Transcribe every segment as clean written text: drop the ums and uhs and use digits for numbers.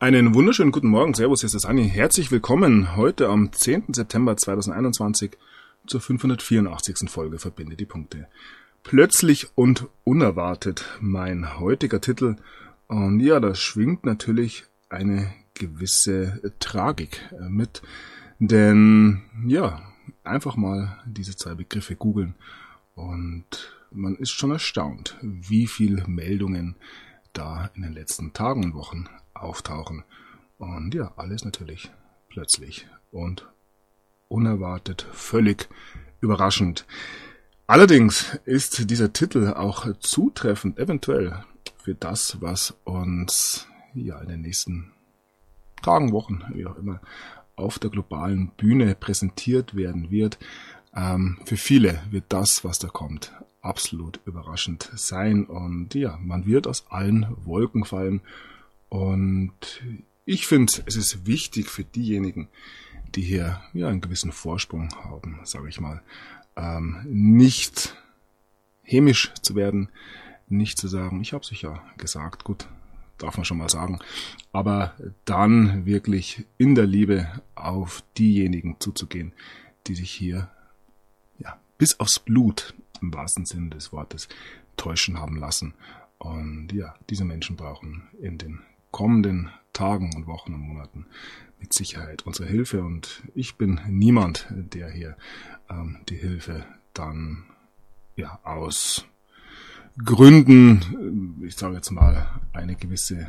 Einen wunderschönen guten Morgen, Servus, hier ist das Anni. Herzlich willkommen heute am 10. September 2021 zur 584. Folge Verbinde die Punkte. Plötzlich und unerwartet mein heutiger Titel. Und ja, da schwingt natürlich eine gewisse Tragik mit. Denn ja, einfach mal diese zwei Begriffe googeln und man ist schon erstaunt, wie viele Meldungen da in den letzten Tagen und Wochen auftauchen. Und ja, alles natürlich plötzlich und unerwartet, völlig überraschend. Allerdings ist dieser Titel auch zutreffend eventuell für das, was uns ja in den nächsten Tagen, Wochen, wie auch immer, auf der globalen Bühne präsentiert werden wird. Für viele wird das, was da kommt, absolut überraschend sein. Und ja, man wird aus allen Wolken fallen. Und ich finde, es ist wichtig für diejenigen, die hier ja einen gewissen Vorsprung haben, sage ich mal, nicht hämisch zu werden, nicht zu sagen, ich habe es ja gesagt, gut, darf man schon mal sagen, aber dann wirklich in der Liebe auf diejenigen zuzugehen, die sich hier ja bis aufs Blut im wahrsten Sinne des Wortes täuschen haben lassen. Und ja, diese Menschen brauchen in den kommenden Tagen und Wochen und Monaten mit Sicherheit unsere Hilfe. Und ich bin niemand, der hier die Hilfe dann ja aus Gründen, ich sage jetzt mal, eine gewisse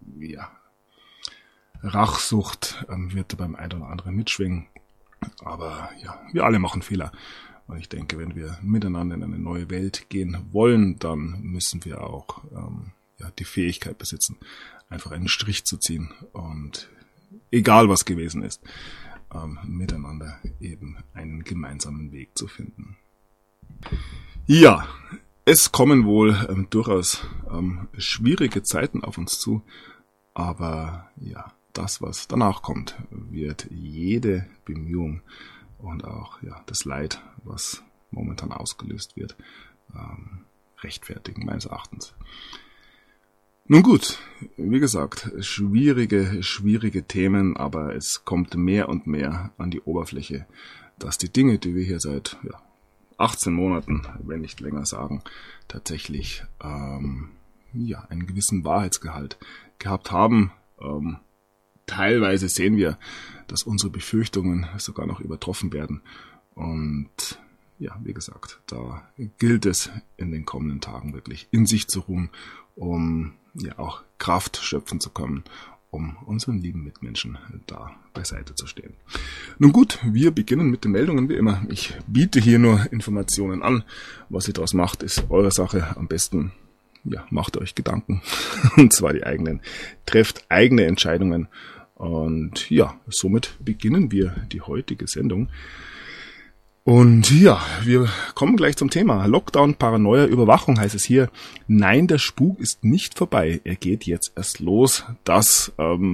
Rachsucht wird beim einen oder anderen mitschwingen. Aber ja, wir alle machen Fehler. Und ich denke, wenn wir miteinander in eine neue Welt gehen wollen, dann müssen wir auch die Fähigkeit besitzen, einfach einen Strich zu ziehen und egal was gewesen ist, miteinander eben einen gemeinsamen Weg zu finden. Ja, es kommen wohl durchaus schwierige Zeiten auf uns zu, aber ja, das, was danach kommt, wird jede Bemühung und auch ja das Leid, was momentan ausgelöst wird, rechtfertigen, meines Erachtens. Nun gut, wie gesagt, schwierige Themen, aber es kommt mehr und mehr an die Oberfläche, dass die Dinge, die wir hier seit 18 Monaten, wenn nicht länger sagen, tatsächlich einen gewissen Wahrheitsgehalt gehabt haben. Teilweise sehen wir, dass unsere Befürchtungen sogar noch übertroffen werden. Und ja, wie gesagt, da gilt es in den kommenden Tagen wirklich in sich zu ruhen, um ja auch Kraft schöpfen zu können, um unseren lieben Mitmenschen da beiseite zu stehen. Nun gut, wir beginnen mit den Meldungen wie immer. Ich biete hier nur Informationen an. Was ihr daraus macht, ist eure Sache. Am besten macht euch Gedanken, und zwar die eigenen. Trefft eigene Entscheidungen. Und ja, somit beginnen wir die heutige Sendung. Und ja, wir kommen gleich zum Thema. Lockdown, Paranoia, Überwachung heißt es hier. Nein, der Spuk ist nicht vorbei. Er geht jetzt erst los. Das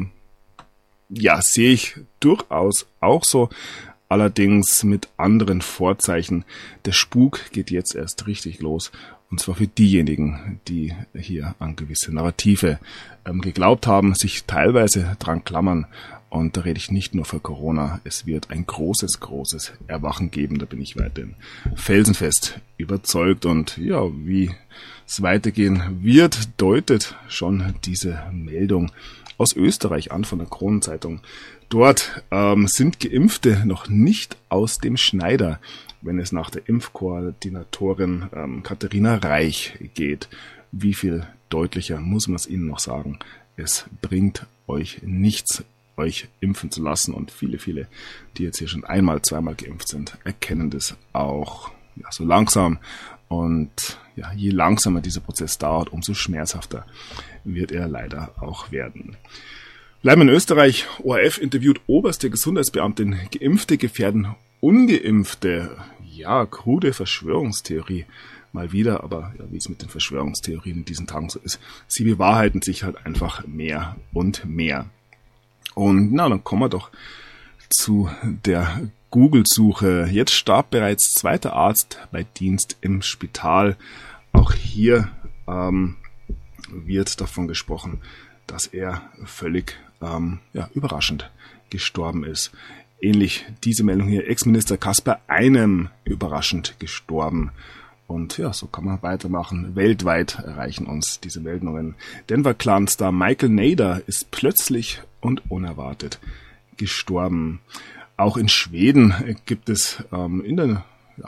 sehe ich durchaus auch so. Allerdings mit anderen Vorzeichen. Der Spuk geht jetzt erst richtig los. Und zwar für diejenigen, die hier an gewisse Narrative geglaubt haben, sich teilweise dran klammern. Und da rede ich nicht nur für Corona. Es wird ein großes Erwachen geben. Da bin ich weiterhin felsenfest überzeugt. Und ja, wie es weitergehen wird, deutet schon diese Meldung aus Österreich an von der Kronenzeitung. Dort sind Geimpfte noch nicht aus dem Schneider, wenn es nach der Impfkoordinatorin Katharina Reich geht. Wie viel deutlicher muss man es Ihnen noch sagen? Es bringt euch nichts, euch impfen zu lassen. Und viele, die jetzt hier schon einmal, zweimal geimpft sind, erkennen das auch so langsam. Und ja, je langsamer dieser Prozess dauert, umso schmerzhafter wird er leider auch werden. Bleiben wir in Österreich. ORF interviewt oberste Gesundheitsbeamtin. Geimpfte gefährden Ungeimpfte. Ja, krude Verschwörungstheorie. Mal wieder, aber ja, wie es mit den Verschwörungstheorien in diesen Tagen so ist, sie bewahrheiten sich halt einfach mehr und mehr. Und dann kommen wir doch zu der Google-Suche. Jetzt starb bereits zweiter Arzt bei Dienst im Spital. Auch hier wird davon gesprochen, dass er völlig überraschend gestorben ist. Ähnlich diese Meldung hier, Ex-Minister Caspar Einem überraschend gestorben. Und ja, so kann man weitermachen. Weltweit erreichen uns diese Meldungen. Denver Clan-Star Michael Nader ist plötzlich und unerwartet gestorben. Auch in Schweden gibt es in der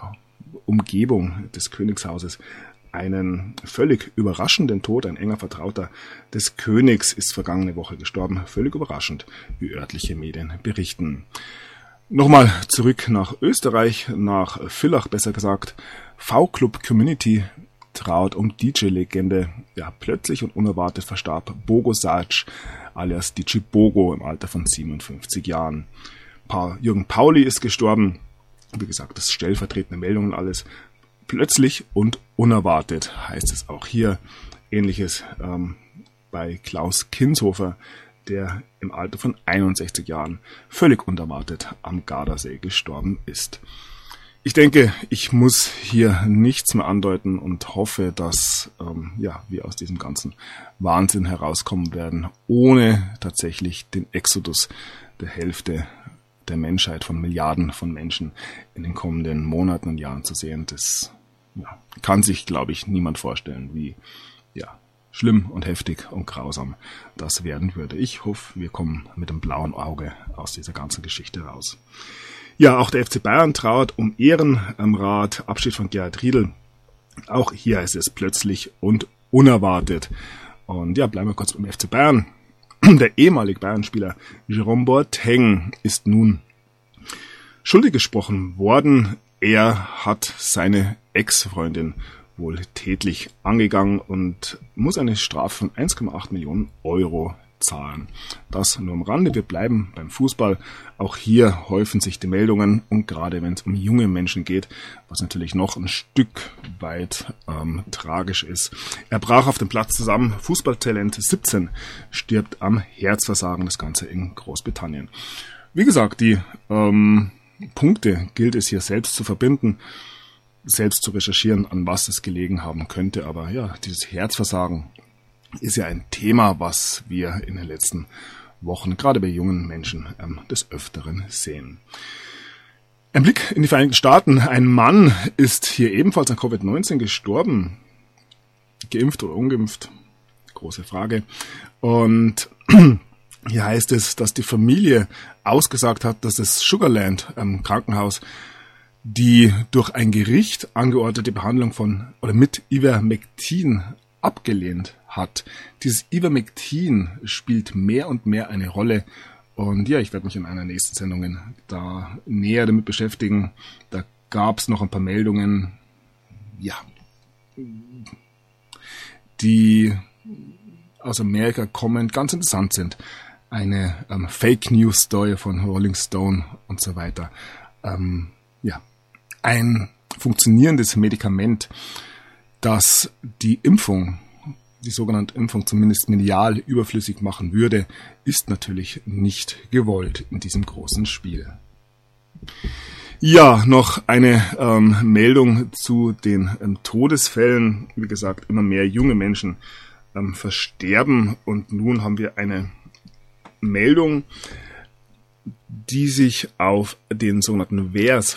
Umgebung des Königshauses einen völlig überraschenden Tod. Ein enger Vertrauter des Königs ist vergangene Woche gestorben. Völlig überraschend, wie örtliche Medien berichten. Nochmal zurück nach Österreich, nach Villach besser gesagt. V-Club Community trauert um DJ-Legende. Ja, plötzlich und unerwartet verstarb Bogo Sac alias DJ Bogo im Alter von 57 Jahren. Jürgen Pauli ist gestorben. Wie gesagt, das ist stellvertretende Meldungen alles. Plötzlich und unerwartet heißt es auch hier. Ähnliches bei Klaus Kinshofer, der im Alter von 61 Jahren völlig unerwartet am Gardasee gestorben ist. Ich denke, ich muss hier nichts mehr andeuten und hoffe, dass wir aus diesem ganzen Wahnsinn herauskommen werden, ohne tatsächlich den Exodus der Hälfte der Menschheit, von Milliarden von Menschen in den kommenden Monaten und Jahren zu sehen. Das kann sich, glaube ich, niemand vorstellen, wie schlimm und heftig und grausam das werden würde. Ich hoffe, wir kommen mit dem blauen Auge aus dieser ganzen Geschichte raus. Ja, auch der FC Bayern trauert um Ehrenrat, Abschied von Gerhard Riedl. Auch hier ist es plötzlich und unerwartet. Und ja, bleiben wir kurz beim FC Bayern. Der ehemalige Bayern-Spieler Jerome Boateng ist nun schuldig gesprochen worden. Er hat seine Ex-Freundin wohl tätlich angegangen und muss eine Strafe von 1,8 Millionen Euro zahlen. Das nur am Rande. Wir bleiben beim Fußball. Auch hier häufen sich die Meldungen und gerade wenn es um junge Menschen geht, was natürlich noch ein Stück weit tragisch ist. Er brach auf dem Platz zusammen. Fußballtalent 17 stirbt am Herzversagen. Das Ganze in Großbritannien. Wie gesagt, die Punkte gilt es hier selbst zu verbinden, selbst zu recherchieren, an was es gelegen haben könnte. Aber ja, dieses Herzversagen ist ja ein Thema, was wir in den letzten Wochen, gerade bei jungen Menschen, des Öfteren sehen. Ein Blick in die Vereinigten Staaten. Ein Mann ist hier ebenfalls an Covid-19 gestorben. Geimpft oder ungeimpft? Große Frage. Und hier heißt es, dass die Familie ausgesagt hat, dass das Sugarland Krankenhaus die durch ein Gericht angeordnete Behandlung mit Ivermectin abgelehnt hat. Dieses Ivermectin spielt mehr und mehr eine Rolle und ja, ich werde mich in einer nächsten Sendung da näher damit beschäftigen. Da gab es noch ein paar Meldungen, die aus Amerika kommen, ganz interessant sind. Eine Fake News Story von Rolling Stone und so weiter. Ein funktionierendes Medikament, das die sogenannte Impfung zumindest medial überflüssig machen würde, ist natürlich nicht gewollt in diesem großen Spiel. Ja, noch eine Meldung zu den Todesfällen. Wie gesagt, immer mehr junge Menschen versterben und nun haben wir eine Meldung, die sich auf den sogenannten VAERS,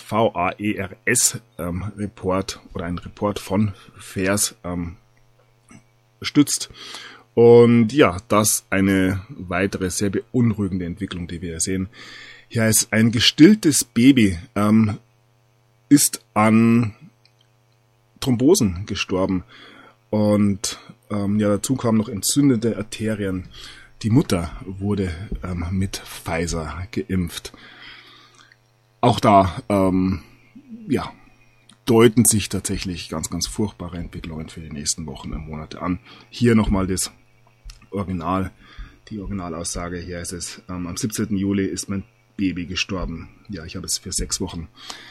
Report oder ein Report von VAERS stützt. Und ja, das eine weitere sehr beunruhigende Entwicklung, die wir sehen. Hier heißt, ein gestilltes Baby ist an Thrombosen gestorben und dazu kamen noch entzündete Arterien. Die Mutter wurde mit Pfizer geimpft. Auch da deuten sich tatsächlich ganz, ganz furchtbare Entwicklungen für die nächsten Wochen und Monate an. Hier nochmal die Originalaussage. Hier ist es, am 17. Juli ist mein Baby gestorben. Ja, ich habe es für 6 Wochen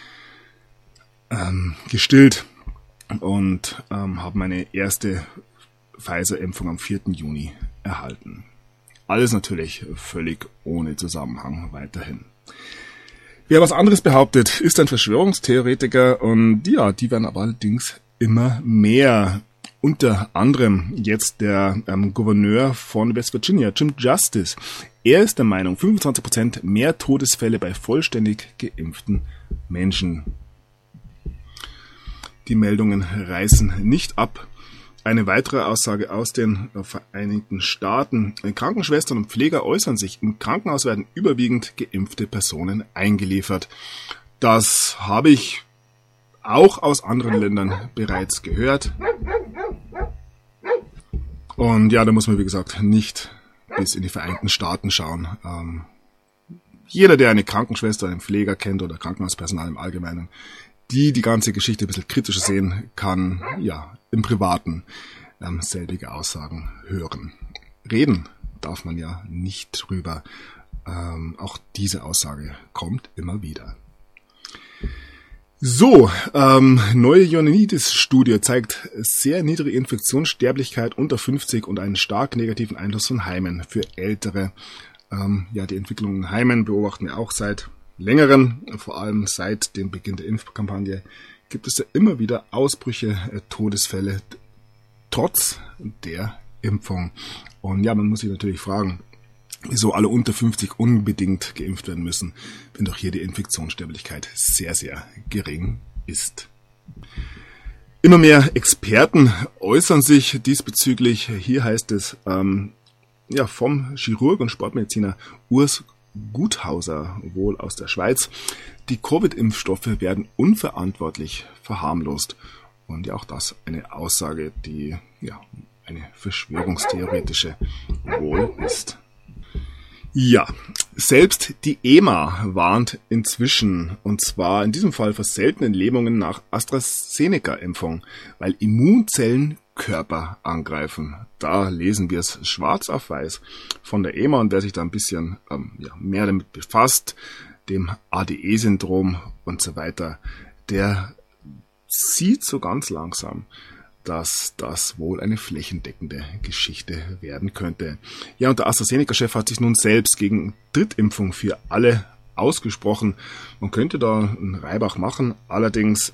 gestillt und habe meine erste Pfizer-Impfung am 4. Juni erhalten. Alles natürlich völlig ohne Zusammenhang weiterhin. Wer was anderes behauptet, ist ein Verschwörungstheoretiker und ja, die werden aber allerdings immer mehr. unter anderem jetzt der Gouverneur von West Virginia, Jim Justice. Er ist der Meinung, 25% mehr Todesfälle bei vollständig geimpften Menschen. Die Meldungen reißen nicht ab. Eine weitere Aussage aus den Vereinigten Staaten. Krankenschwestern und Pfleger äußern sich. Im Krankenhaus werden überwiegend geimpfte Personen eingeliefert. Das habe ich auch aus anderen Ländern bereits gehört. Und ja, da muss man, wie gesagt, nicht bis in die Vereinigten Staaten schauen. Jeder, der eine Krankenschwester, einen Pfleger kennt oder Krankenhauspersonal im Allgemeinen, die ganze Geschichte ein bisschen kritischer sehen, kann ja im Privaten selbige Aussagen hören. Reden darf man ja nicht drüber. Auch diese Aussage kommt immer wieder. So, neue Ioannidis-Studie zeigt sehr niedrige Infektionssterblichkeit unter 50 und einen stark negativen Einfluss von Heimen für Ältere. Die Entwicklung in Heimen beobachten wir auch seit längerem, vor allem seit dem Beginn der Impfkampagne, gibt es ja immer wieder Ausbrüche, Todesfälle, trotz der Impfung. Und ja, man muss sich natürlich fragen, wieso alle unter 50 unbedingt geimpft werden müssen, wenn doch hier die Infektionssterblichkeit sehr, sehr gering ist. Immer mehr Experten äußern sich diesbezüglich. Hier heißt es vom Chirurg und Sportmediziner Urs Guthauser, wohl aus der Schweiz, die Covid-Impfstoffe werden unverantwortlich verharmlost. Und ja, auch das eine Aussage, die ja eine verschwörungstheoretische wohl ist. Ja, selbst die EMA warnt inzwischen, und zwar in diesem Fall vor seltenen Lähmungen nach AstraZeneca-Impfung, weil Immunzellen Körper angreifen. Da lesen wir es schwarz auf weiß von der EMA, und wer sich da ein bisschen mehr damit befasst, dem ADE-Syndrom und so weiter, der sieht so ganz langsam, dass das wohl eine flächendeckende Geschichte werden könnte. Ja, und der AstraZeneca-Chef hat sich nun selbst gegen Drittimpfung für alle ausgesprochen. Man könnte da einen Reibach machen, allerdings,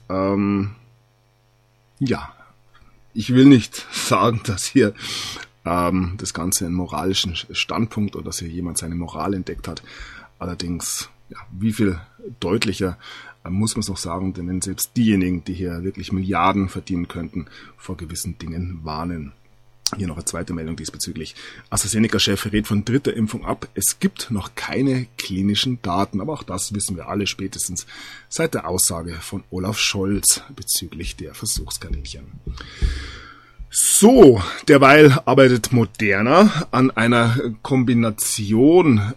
ich will nicht sagen, dass hier das Ganze einen moralischen Standpunkt oder dass hier jemand seine Moral entdeckt hat. Allerdings, wie viel deutlicher muss man es noch sagen, denn wenn selbst diejenigen, die hier wirklich Milliarden verdienen könnten, vor gewissen Dingen warnen. Hier noch eine zweite Meldung diesbezüglich. AstraZeneca-Chef rät von dritter Impfung ab. Es gibt noch keine klinischen Daten, aber auch das wissen wir alle spätestens seit der Aussage von Olaf Scholz bezüglich der Versuchskaninchen. So, derweil arbeitet Moderna an einer Kombination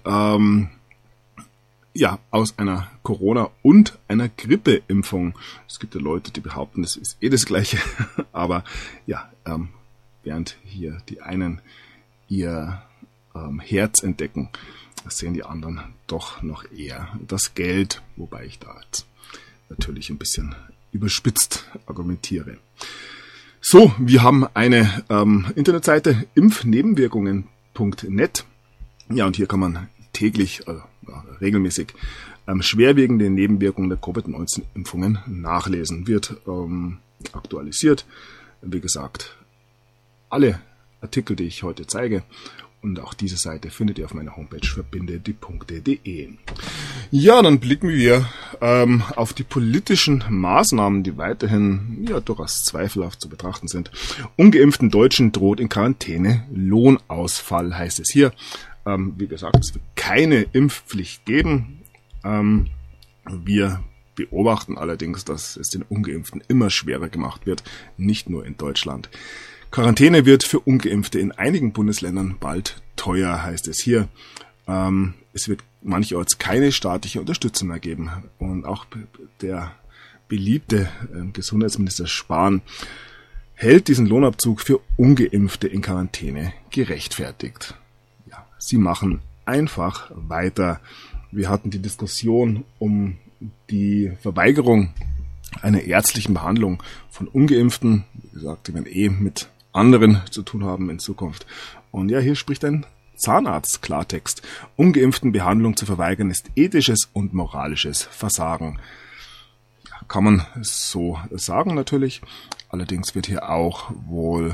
aus einer Corona- und einer Grippeimpfung. Es gibt ja Leute, die behaupten, es ist das Gleiche, aber während hier die einen ihr Herz entdecken, sehen die anderen doch noch eher das Geld, wobei ich da jetzt natürlich ein bisschen überspitzt argumentiere. So, wir haben eine Internetseite impfnebenwirkungen.net. Ja, und hier kann man täglich, regelmäßig schwerwiegende Nebenwirkungen der Covid-19-Impfungen nachlesen. Wird aktualisiert. Wie gesagt, alle Artikel, die ich heute zeige, und auch diese Seite findet ihr auf meiner Homepage verbindediepunkte.de. Ja, dann blicken wir auf die politischen Maßnahmen, die weiterhin durchaus zweifelhaft zu betrachten sind. Ungeimpften Deutschen droht in Quarantäne Lohnausfall, heißt es hier. Wie gesagt, es wird keine Impfpflicht geben. Wir beobachten allerdings, dass es den Ungeimpften immer schwerer gemacht wird, nicht nur in Deutschland. Quarantäne wird für Ungeimpfte in einigen Bundesländern bald teuer, heißt es hier. Es wird mancherorts keine staatliche Unterstützung mehr geben. Und auch der beliebte Gesundheitsminister Spahn hält diesen Lohnabzug für Ungeimpfte in Quarantäne gerechtfertigt. Ja, sie machen einfach weiter. Wir hatten die Diskussion um die Verweigerung einer ärztlichen Behandlung von Ungeimpften. Wie gesagt, die werden mit anderen zu tun haben in Zukunft. Und ja, hier spricht ein Zahnarzt Klartext. Ungeimpften Behandlung zu verweigern ist ethisches und moralisches Versagen. Ja, kann man so sagen natürlich. Allerdings wird hier auch wohl,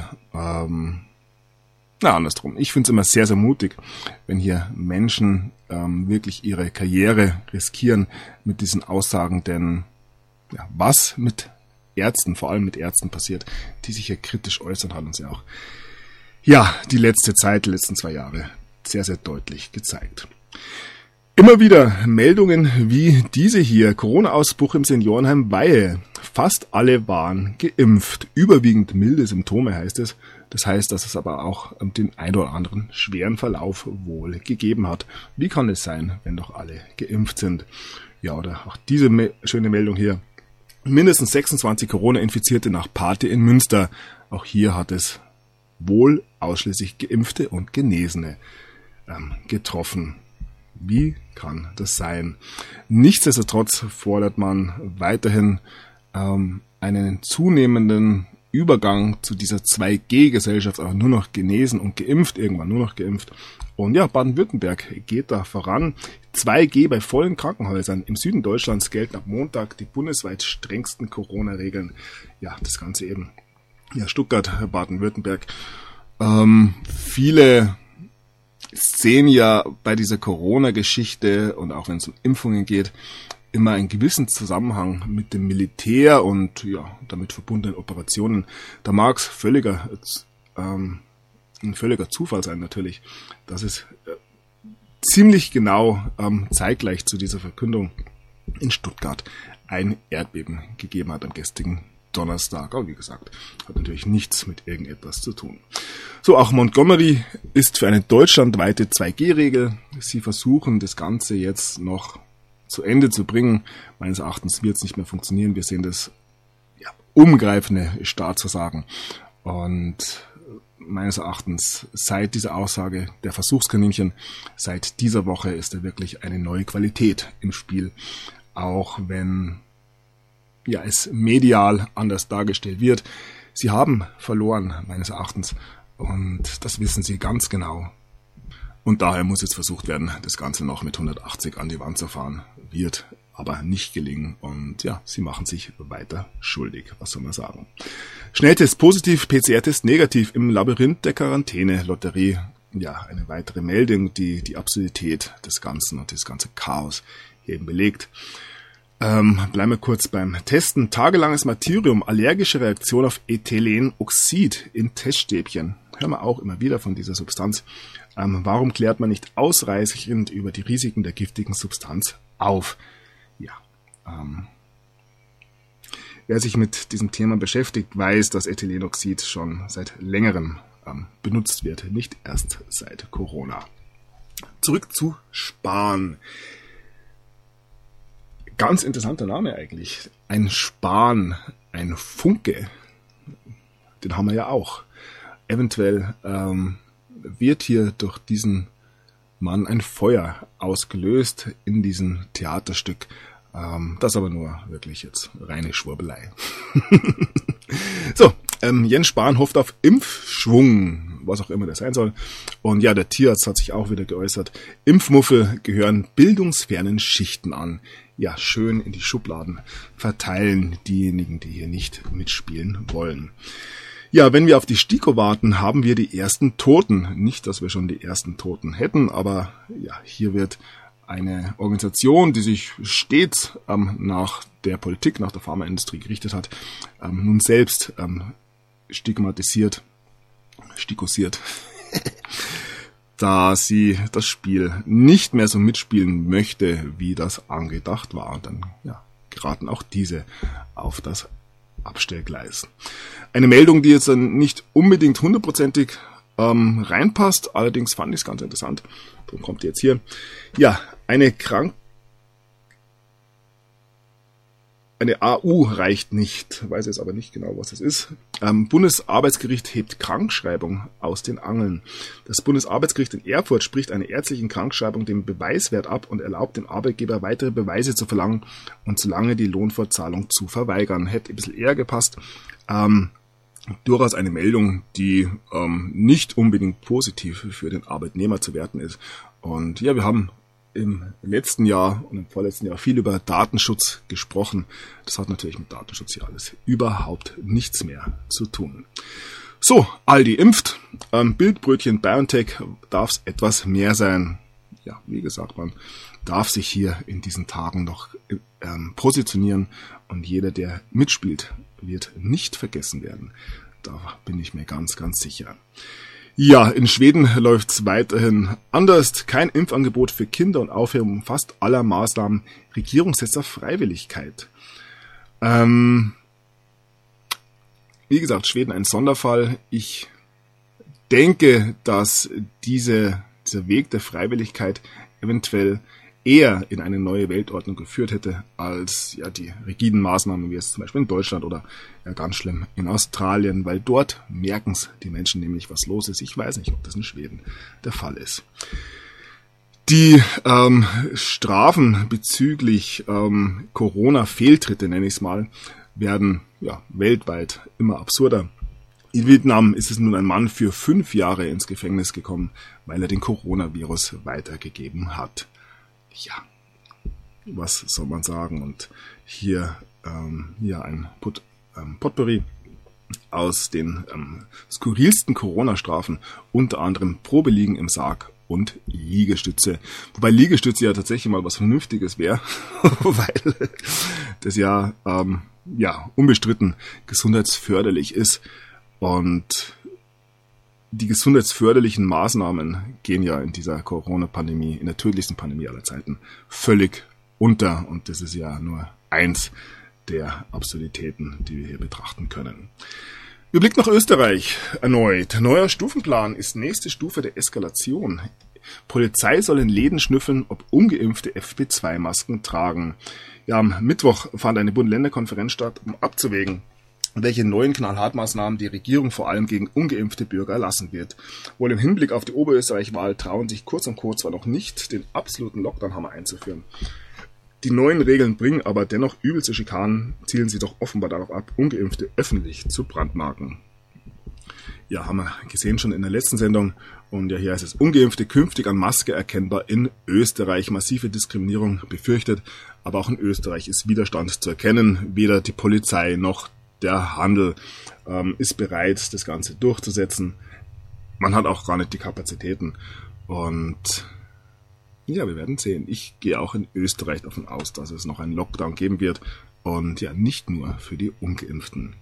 andersrum. Ich finde es immer sehr, sehr mutig, wenn hier Menschen wirklich ihre Karriere riskieren mit diesen Aussagen, denn ja, was mit Ärzten, vor allem mit Ärzten passiert, die sich hier kritisch äußern, hat uns ja auch die letzten 2 Jahre sehr, sehr deutlich gezeigt. Immer wieder Meldungen wie diese hier. Corona-Ausbruch im Seniorenheim Weihe. Fast alle waren geimpft. Überwiegend milde Symptome heißt es. Das heißt, dass es aber auch den ein oder anderen schweren Verlauf wohl gegeben hat. Wie kann es sein, wenn doch alle geimpft sind? Ja, oder auch diese schöne Meldung hier. Mindestens 26 Corona-Infizierte nach Party in Münster. Auch hier hat es wohl ausschließlich Geimpfte und Genesene getroffen. Wie kann das sein? Nichtsdestotrotz fordert man weiterhin einen zunehmenden Übergang zu dieser 2G-Gesellschaft, auch nur noch genesen und geimpft, irgendwann nur noch geimpft. Und ja, Baden-Württemberg geht da voran. 2G bei vollen Krankenhäusern. Im Süden Deutschlands gelten ab Montag die bundesweit strengsten Corona-Regeln. Ja, das Ganze eben. Ja, Stuttgart, Baden-Württemberg. Viele sehen ja bei dieser Corona-Geschichte und auch wenn es um Impfungen geht, immer einen gewissen Zusammenhang mit dem Militär und damit verbundenen Operationen. Da mag es ein völliger Zufall sein natürlich, dass es ziemlich genau zeitgleich zu dieser Verkündung in Stuttgart ein Erdbeben gegeben hat am gestrigen Donnerstag. Aber wie gesagt, hat natürlich nichts mit irgendetwas zu tun. So, auch Montgomery ist für eine deutschlandweite 2G-Regel. Sie versuchen das Ganze jetzt noch zu Ende zu bringen. Meines Erachtens wird es nicht mehr funktionieren. Wir sehen das umgreifende Staatsversagen. Und meines Erachtens seit dieser Aussage der Versuchskaninchen, seit dieser Woche ist da wirklich eine neue Qualität im Spiel. Auch wenn es medial anders dargestellt wird. Sie haben verloren, meines Erachtens. Und das wissen sie ganz genau. Und daher muss jetzt versucht werden, das Ganze noch mit 180 an die Wand zu fahren. Wird aber nicht gelingen. Und sie machen sich weiter schuldig. Was soll man sagen? Schnelltest positiv, PCR-Test negativ im Labyrinth der Quarantäne-Lotterie. Ja, eine weitere Meldung, die die Absurdität des Ganzen und das ganze Chaos hier eben belegt. Bleiben wir kurz beim Testen. Tagelanges Martyrium, allergische Reaktion auf Ethylenoxid in Teststäbchen. Hören wir auch immer wieder von dieser Substanz. Warum klärt man nicht ausreichend über die Risiken der giftigen Substanz auf? Wer sich mit diesem Thema beschäftigt, weiß, dass Ethylenoxid schon seit längerem benutzt wird, nicht erst seit Corona. Zurück zu Span. Ganz interessanter Name eigentlich. Ein Span, ein Funke. Den haben wir ja auch. Eventuell wird hier durch diesen Mann ein Feuer ausgelöst in diesem Theaterstück. Das aber nur wirklich jetzt reine Schwurbelei. So, Jens Spahn hofft auf Impfschwung, was auch immer das sein soll. Und der Tierarzt hat sich auch wieder geäußert. Impfmuffel gehören bildungsfernen Schichten an. Ja, schön in die Schubladen verteilen diejenigen, die hier nicht mitspielen wollen. Ja, wenn wir auf die STIKO warten, haben wir die ersten Toten. Nicht, dass wir schon die ersten Toten hätten, aber hier wird eine Organisation, die sich stets nach der Politik, nach der Pharmaindustrie gerichtet hat, nun selbst stigmatisiert, da sie das Spiel nicht mehr so mitspielen möchte, wie das angedacht war. Und dann geraten auch diese auf das Abstellgleis. Eine Meldung, die jetzt dann nicht unbedingt hundertprozentig reinpasst, allerdings fand ich es ganz interessant. Darum kommt die jetzt hier. Ja, eine AU reicht nicht, weiß jetzt aber nicht genau, was das ist. Bundesarbeitsgericht hebt Krankschreibung aus den Angeln. Das Bundesarbeitsgericht in Erfurt spricht einer ärztlichen Krankschreibung den Beweiswert ab und erlaubt dem Arbeitgeber weitere Beweise zu verlangen und solange die Lohnfortzahlung zu verweigern. Hätte ein bisschen eher gepasst. Durchaus eine Meldung, die nicht unbedingt positiv für den Arbeitnehmer zu werten ist. Und wir haben im letzten Jahr und im vorletzten Jahr viel über Datenschutz gesprochen. Das hat natürlich mit Datenschutz hier alles überhaupt nichts mehr zu tun. So, Aldi impft. Bildbrötchen BioNTech darf es etwas mehr sein. Ja, wie gesagt, man darf sich hier in diesen Tagen noch positionieren und jeder, der mitspielt, wird nicht vergessen werden. Da bin ich mir ganz, ganz sicher. Ja, in Schweden läuft's weiterhin anders. Kein Impfangebot für Kinder und Aufhebung fast aller Maßnahmen. Regierung setzt auf Freiwilligkeit. Wie gesagt, Schweden ein Sonderfall. Ich denke, dass dieser Weg der Freiwilligkeit eventuell eher in eine neue Weltordnung geführt hätte, als ja die rigiden Maßnahmen, wie es zum Beispiel in Deutschland oder ja ganz schlimm in Australien, weil dort merken es die Menschen nämlich, was los ist. Ich weiß nicht, ob das in Schweden der Fall ist. Die Strafen bezüglich Corona-Fehltritte, nenne ich es mal, werden ja weltweit immer absurder. In Vietnam ist es nun ein Mann für 5 Jahre ins Gefängnis gekommen, weil er den Coronavirus weitergegeben hat. Ja, was soll man sagen? Und hier ein Potpourri aus den skurrilsten Corona-Strafen, unter anderem Probeliegen im Sarg und Liegestütze. Wobei Liegestütze ja tatsächlich mal was Vernünftiges wäre, weil das ja unbestritten gesundheitsförderlich ist. Und die gesundheitsförderlichen Maßnahmen gehen ja in dieser Corona-Pandemie, in der tödlichsten Pandemie aller Zeiten, völlig unter. Und das ist ja nur eins der Absurditäten, die wir hier betrachten können. Wir blicken nach Österreich erneut. Neuer Stufenplan ist nächste Stufe der Eskalation. Polizei soll in Läden schnüffeln, ob Ungeimpfte FP2-Masken tragen. Ja, am Mittwoch fand eine Bund-Länder-Konferenz statt, um abzuwägen, welche neuen Knallhartmaßnahmen die Regierung vor allem gegen ungeimpfte Bürger erlassen wird. Wohl im Hinblick auf die Oberösterreich-Wahl trauen sich Kurz und Co. zwar noch nicht, den absoluten Lockdown-Hammer einzuführen. Die neuen Regeln bringen aber dennoch übelste Schikanen, zielen sie doch offenbar darauf ab, Ungeimpfte öffentlich zu brandmarken. Ja, haben wir gesehen schon in der letzten Sendung. Und ja, hier heißt es, Ungeimpfte künftig an Maske erkennbar in Österreich. Massive Diskriminierung befürchtet, aber auch in Österreich ist Widerstand zu erkennen. Weder die Polizei noch der Handel ist bereit, das Ganze durchzusetzen. Man hat auch gar nicht die Kapazitäten. Und ja, wir werden sehen. Ich gehe auch in Österreich davon aus, dass es noch einen Lockdown geben wird. Und ja, nicht nur für die Ungeimpften.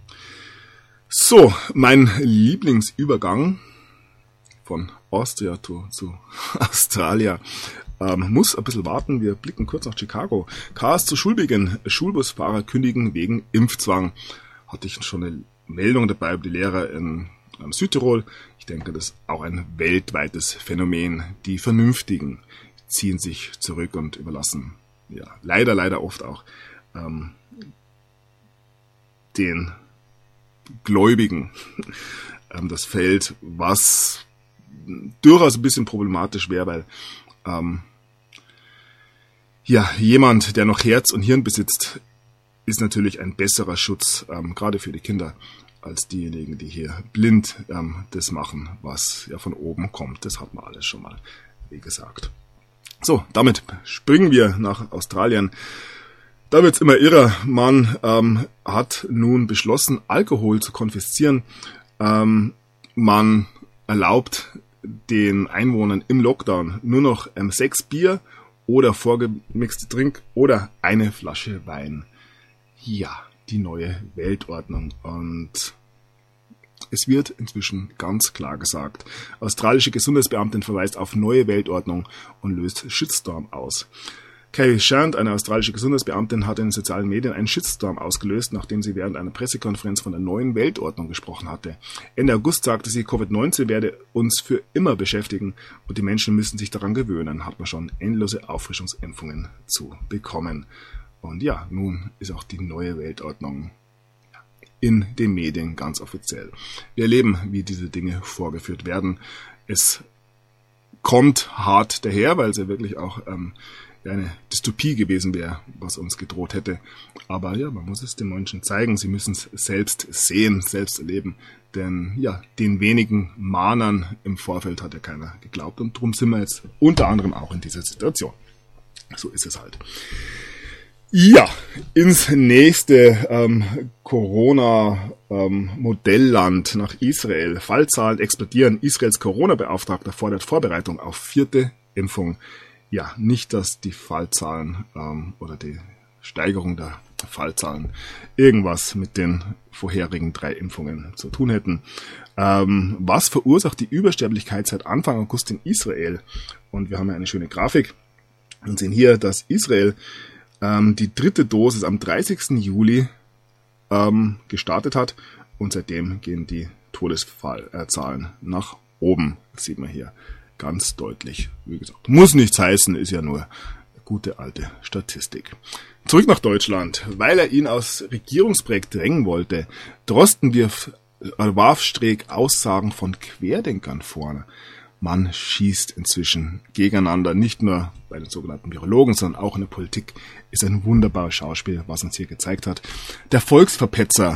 So, mein Lieblingsübergang von Austria zu Australia muss ein bisschen warten. Wir blicken kurz nach Chicago. Chaos zu Schulbeginn. Schulbusfahrer kündigen wegen Impfzwang. Hatte ich schon eine Meldung dabei über die Lehrer in Südtirol. Ich denke, das ist auch ein weltweites Phänomen. Die Vernünftigen ziehen sich zurück und überlassen, ja, leider oft auch den Gläubigen das Feld, was durchaus ein bisschen problematisch wäre, weil jemand, der noch Herz und Hirn besitzt, ist natürlich ein besserer Schutz, gerade für die Kinder, als diejenigen, die hier blind das machen, was ja von oben kommt. Das hat man alles schon mal, wie gesagt. So, damit springen wir nach Australien. Da wird's immer irrer. Man hat nun beschlossen, Alkohol zu konfiszieren. Man erlaubt den Einwohnern im Lockdown nur noch 6 Bier oder vorgemixte Trink oder eine Flasche Wein. Ja, die neue Weltordnung. Und es wird inzwischen ganz klar gesagt. Australische Gesundheitsbeamtin verweist auf neue Weltordnung und löst Shitstorm aus. Kay Shand, eine australische Gesundheitsbeamtin, hat in den sozialen Medien einen Shitstorm ausgelöst, nachdem sie während einer Pressekonferenz von der neuen Weltordnung gesprochen hatte. Ende August sagte sie, Covid-19 werde uns für immer beschäftigen und die Menschen müssen sich daran gewöhnen, hat man schon endlose Auffrischungsimpfungen zu bekommen. Und ja, nun ist auch die neue Weltordnung in den Medien ganz offiziell. Wir erleben, wie diese Dinge vorgeführt werden. Es kommt hart daher, weil es ja wirklich auch eine Dystopie gewesen wäre, was uns gedroht hätte. Aber ja, man muss es den Menschen zeigen. Sie müssen es selbst sehen, selbst erleben. Denn ja, den wenigen Mahnern im Vorfeld hat ja keiner geglaubt. Und darum sind wir jetzt unter anderem auch in dieser Situation. So ist es halt. Ja, ins nächste Corona-Modellland nach Israel. Fallzahlen explodieren. Israels Corona-Beauftragter fordert Vorbereitung auf 4. Impfung. Ja, nicht, dass die Fallzahlen oder die Steigerung der Fallzahlen irgendwas mit den vorherigen 3 Impfungen zu tun hätten. Was verursacht die Übersterblichkeit seit Anfang August in Israel? Und wir haben ja eine schöne Grafik und sehen hier, dass Israel die 3. Dosis am 30. Juli gestartet hat und seitdem gehen die Todeszahlen nach oben. Das sieht man hier ganz deutlich. Wie gesagt, muss nichts heißen, ist ja nur gute alte Statistik. Zurück nach Deutschland. Weil er ihn aus Regierungsprojekt drängen wollte, Drosten warf Streeck Aussagen von Querdenkern vor. Man schießt inzwischen gegeneinander, nicht nur bei den sogenannten Virologen, sondern auch in der Politik. Ist ein wunderbares Schauspiel, was uns hier gezeigt hat. Der Volksverpetzer,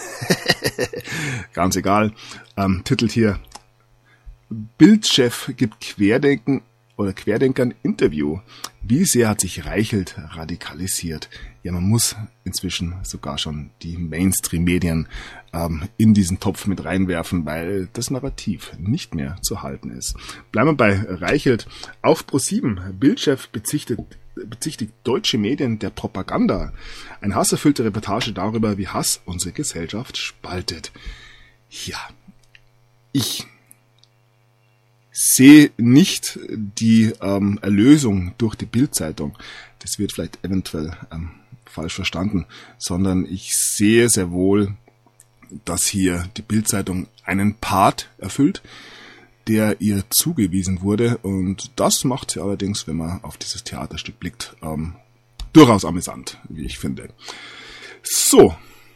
ganz egal, titelt hier, Bildchef gibt Querdenkern Interview. Wie sehr hat sich Reichelt radikalisiert? Ja, man muss inzwischen sogar schon die Mainstream-Medien in diesen Topf mit reinwerfen, weil das Narrativ nicht mehr zu halten ist. Bleiben wir bei Reichelt. Auf Pro7. Bildchef bezichtigt deutsche Medien der Propaganda. Eine hasserfüllte Reportage darüber, wie Hass unsere Gesellschaft spaltet. Ja, ich sehe nicht die Erlösung durch die Bild-Zeitung. Das wird vielleicht eventuell falsch verstanden, sondern ich sehe sehr wohl, dass hier die Bild-Zeitung einen Part erfüllt, der ihr zugewiesen wurde. Und das macht sie allerdings, wenn man auf dieses Theaterstück blickt, durchaus amüsant, wie ich finde. So,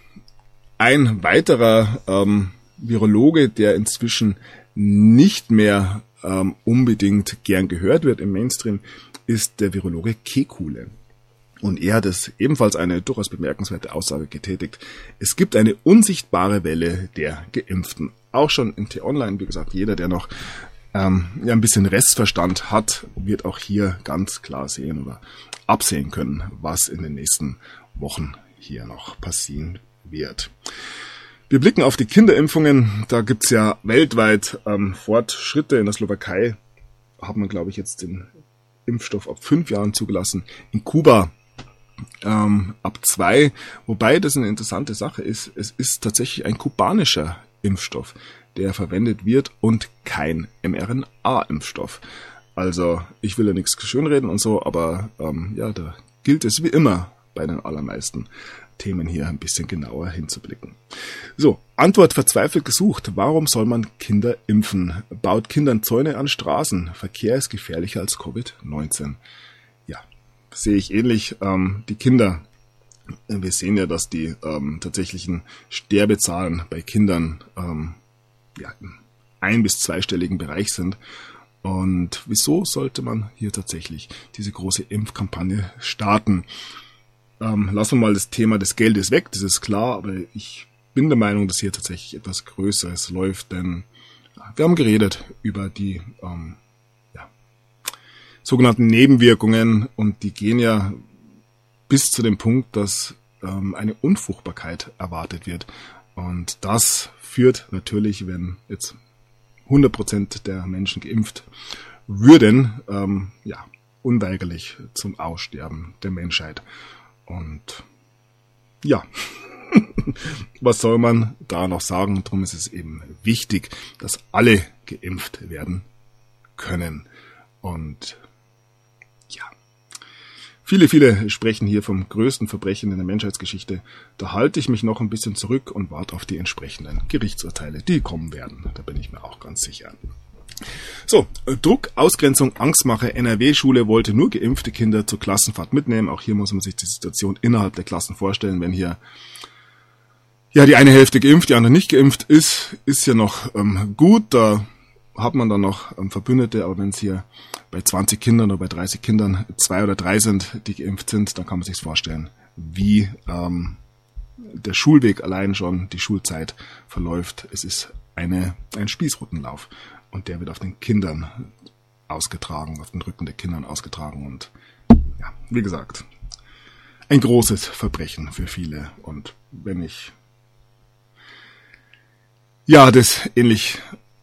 ein weiterer Virologe, der inzwischen nicht mehr unbedingt gern gehört wird im Mainstream, ist der Virologe Kekulé. Und er hat es ebenfalls eine durchaus bemerkenswerte Aussage getätigt. Es gibt eine unsichtbare Welle der Geimpften. Auch schon in T-Online, wie gesagt, jeder, der noch ein bisschen Restverstand hat, wird auch hier ganz klar sehen oder absehen können, was in den nächsten Wochen hier noch passieren wird. Wir blicken auf die Kinderimpfungen. Da gibt's ja weltweit Fortschritte. In der Slowakei hat man, glaube ich, jetzt den Impfstoff ab 5 Jahren zugelassen. In Kuba ab 2. Wobei das eine interessante Sache ist. Es ist tatsächlich ein kubanischer Impfstoff, der verwendet wird und kein mRNA-Impfstoff. Also ich will ja nichts schönreden und so, aber da gilt es wie immer bei den allermeisten Themen hier ein bisschen genauer hinzublicken. So, Antwort verzweifelt gesucht. Warum soll man Kinder impfen? Baut Kindern Zäune an Straßen. Verkehr ist gefährlicher als Covid-19. Ja, sehe ich ähnlich. Die Kinder, wir sehen ja, dass die tatsächlichen Sterbezahlen bei Kindern im 1- bis 2-stelligen Bereich sind. Und wieso sollte man hier tatsächlich diese große Impfkampagne starten? Lassen wir mal das Thema des Geldes weg, das ist klar, aber ich bin der Meinung, dass hier tatsächlich etwas Größeres läuft, denn wir haben geredet über die sogenannten Nebenwirkungen und die gehen ja bis zu dem Punkt, dass eine Unfruchtbarkeit erwartet wird. Und das führt natürlich, wenn jetzt 100% der Menschen geimpft würden, unweigerlich zum Aussterben der Menschheit. Und ja, was soll man da noch sagen? Darum ist es eben wichtig, dass alle geimpft werden können. Und ja, viele sprechen hier vom größten Verbrechen in der Menschheitsgeschichte. Da halte ich mich noch ein bisschen zurück und warte auf die entsprechenden Gerichtsurteile, die kommen werden. Da bin ich mir auch ganz sicher. So, Druck, Ausgrenzung, Angstmache. NRW-Schule wollte nur geimpfte Kinder zur Klassenfahrt mitnehmen. Auch hier muss man sich die Situation innerhalb der Klassen vorstellen. Wenn hier die eine Hälfte geimpft, die andere nicht geimpft ist ja noch gut. Da hat man dann noch Verbündete. Aber wenn es hier bei 20 Kindern oder bei 30 Kindern 2 oder 3 sind, die geimpft sind, dann kann man sich vorstellen, wie der Schulweg allein schon, die Schulzeit verläuft. Es ist ein Spießrutenlauf. Und der wird auf den Kindern ausgetragen, auf den Rücken der Kindern ausgetragen. Und wie gesagt, ein großes Verbrechen für viele. Und wenn ich das ähnlich,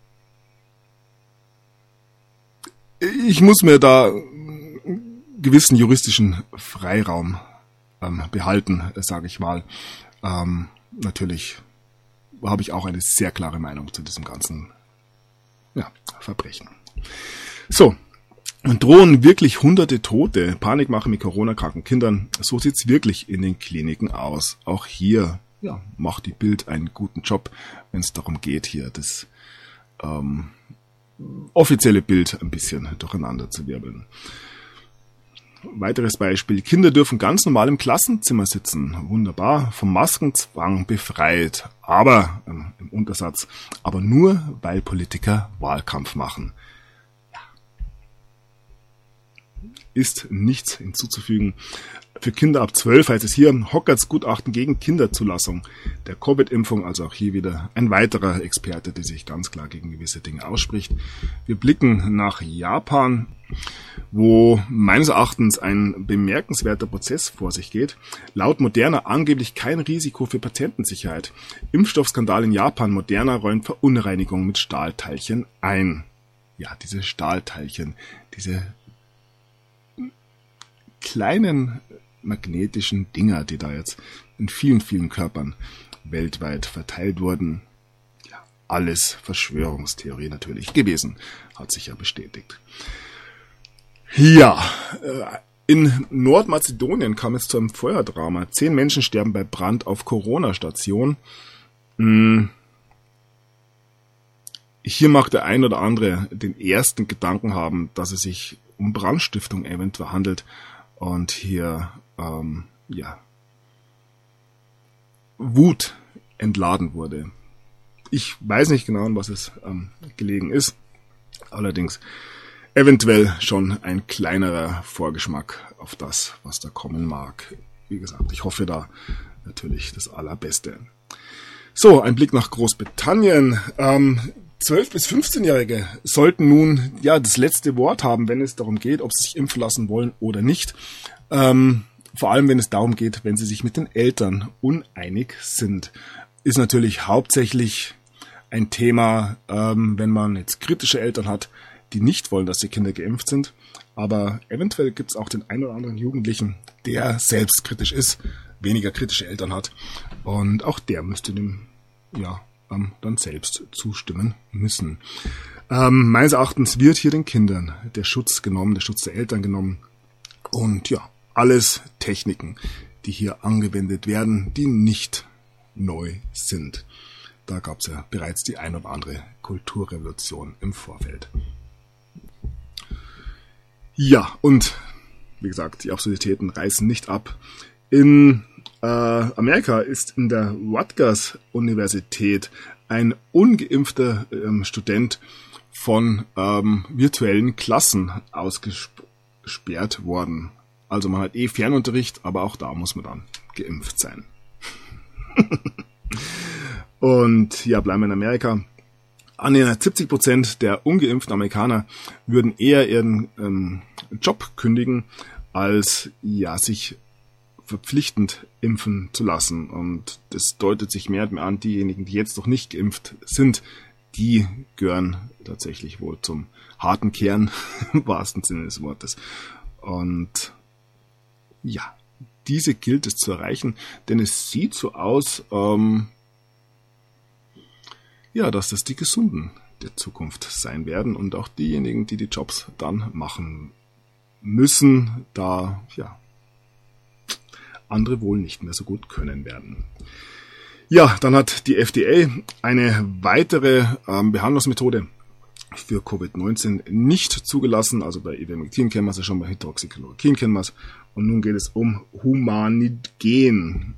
ich muss mir da gewissen juristischen Freiraum behalten, sage ich mal. Natürlich habe ich auch eine sehr klare Meinung zu diesem ganzen Verbrechen. So, drohen wirklich hunderte Tote, Panikmache mit Corona-kranken Kindern. So sieht's wirklich in den Kliniken aus. Auch hier macht die Bild einen guten Job, wenn es darum geht, hier das offizielle Bild ein bisschen durcheinander zu wirbeln. Weiteres Beispiel. Kinder dürfen ganz normal im Klassenzimmer sitzen. Wunderbar. Vom Maskenzwang befreit. Aber, im Untersatz, aber nur, weil Politiker Wahlkampf machen. Ist nichts hinzuzufügen. Für Kinder ab 12 heißt es hier Hockerts Gutachten gegen Kinderzulassung der Covid-Impfung, also auch hier wieder ein weiterer Experte, der sich ganz klar gegen gewisse Dinge ausspricht. Wir blicken nach Japan, wo meines Erachtens ein bemerkenswerter Prozess vor sich geht. Laut Moderna angeblich kein Risiko für Patientensicherheit. Impfstoffskandal in Japan. Moderna räumt Verunreinigung mit Stahlteilchen ein. Ja, diese Stahlteilchen, diese kleinen magnetischen Dinger, die da jetzt in vielen, vielen Körpern weltweit verteilt wurden. Ja, alles Verschwörungstheorie natürlich gewesen, hat sich ja bestätigt. Ja, in Nordmazedonien kam es zu einem Feuerdrama. 10 Menschen sterben bei Brand auf Corona-Station. Hier mag der ein oder andere den ersten Gedanken haben, dass es sich um Brandstiftung eventuell handelt und hier Wut entladen wurde. Ich weiß nicht genau, an was es gelegen ist. Allerdings eventuell schon ein kleinerer Vorgeschmack auf das, was da kommen mag. Wie gesagt, ich hoffe da natürlich das Allerbeste. So, ein Blick nach Großbritannien. 12- bis 15-Jährige sollten nun das letzte Wort haben, wenn es darum geht, ob sie sich impfen lassen wollen oder nicht. Vor allem, wenn es darum geht, wenn sie sich mit den Eltern uneinig sind. Ist natürlich hauptsächlich ein Thema, wenn man jetzt kritische Eltern hat, die nicht wollen, dass die Kinder geimpft sind. Aber eventuell gibt es auch den einen oder anderen Jugendlichen, der selbstkritisch ist, weniger kritische Eltern hat. Und auch der müsste dem dann selbst zustimmen müssen. Meines Erachtens wird hier den Kindern der Schutz genommen, der Schutz der Eltern genommen. Und alles Techniken, die hier angewendet werden, die nicht neu sind. Da gab es ja bereits die ein oder andere Kulturrevolution im Vorfeld. Ja, und wie gesagt, die Absurditäten reißen nicht ab. In Amerika ist in der Rutgers-Universität ein ungeimpfter Student von virtuellen Klassen ausgesperrt worden. Also man hat Fernunterricht, aber auch da muss man dann geimpft sein. Und bleiben wir in Amerika. Annähernd 70% der ungeimpften Amerikaner würden eher ihren Job kündigen, als sich verpflichtend impfen zu lassen. Und das deutet sich mehr und mehr an, diejenigen, die jetzt noch nicht geimpft sind, die gehören tatsächlich wohl zum harten Kern im wahrsten Sinne des Wortes. Und diese gilt es zu erreichen, denn es sieht so aus, dass das die Gesunden der Zukunft sein werden und auch diejenigen, die die Jobs dann machen müssen, da andere wohl nicht mehr so gut können werden. Ja, dann hat die FDA eine weitere Behandlungsmethode für Covid-19 nicht zugelassen. Also bei Ivermectin kennen wir es ja schon, bei Hydroxychloroquin kennen wir es. Und nun geht es um Humanidgen.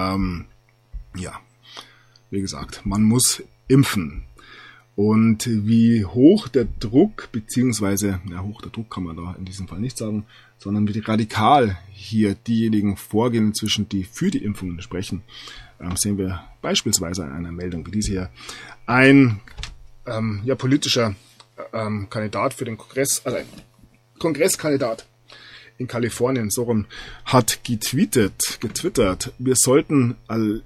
Wie gesagt, man muss impfen. Und wie hoch der Druck, beziehungsweise, hoch der Druck kann man da in diesem Fall nicht sagen, sondern wie radikal hier diejenigen vorgehen inzwischen, die für die Impfungen sprechen, sehen wir beispielsweise an einer Meldung wie diese hier. Ein politischer Kandidat für den Kongress, also ein Kongresskandidat in Kalifornien, so rum, hat getwittert, wir sollten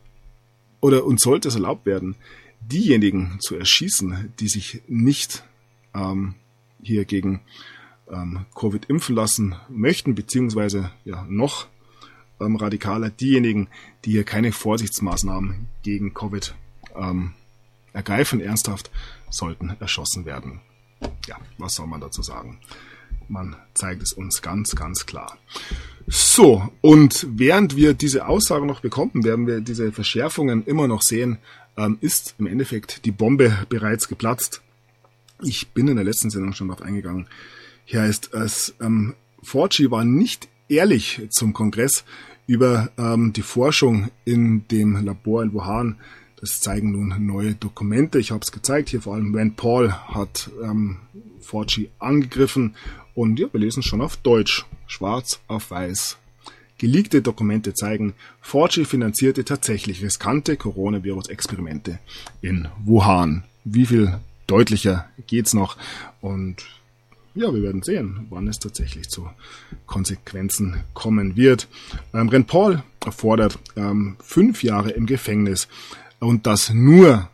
uns sollte es erlaubt werden, diejenigen zu erschießen, die sich nicht hier gegen Covid impfen lassen möchten, beziehungsweise ja noch radikaler, diejenigen, die hier keine Vorsichtsmaßnahmen gegen Covid ergreifen, ernsthaft, sollten erschossen werden. Ja, was soll man dazu sagen? Man zeigt es uns ganz, ganz klar. So, und während wir diese Aussage noch bekommen, werden wir diese Verschärfungen immer noch sehen, ist im Endeffekt die Bombe bereits geplatzt. Ich bin in der letzten Sendung schon darauf eingegangen. Hier heißt es, Fauci war nicht ehrlich zum Kongress über die Forschung in dem Labor in Wuhan. Das zeigen nun neue Dokumente. Ich habe es gezeigt. Hier vor allem Rand Paul hat Fauci angegriffen. Und ja, wir lesen schon auf Deutsch. Schwarz auf weiß. Geleakte Dokumente zeigen, Fauci finanzierte tatsächlich riskante Coronavirus-Experimente in Wuhan. Wie viel deutlicher geht's noch? Und ja, wir werden sehen, wann es tatsächlich zu Konsequenzen kommen wird. Rand Paul fordert 5 Jahre im Gefängnis. Und das nur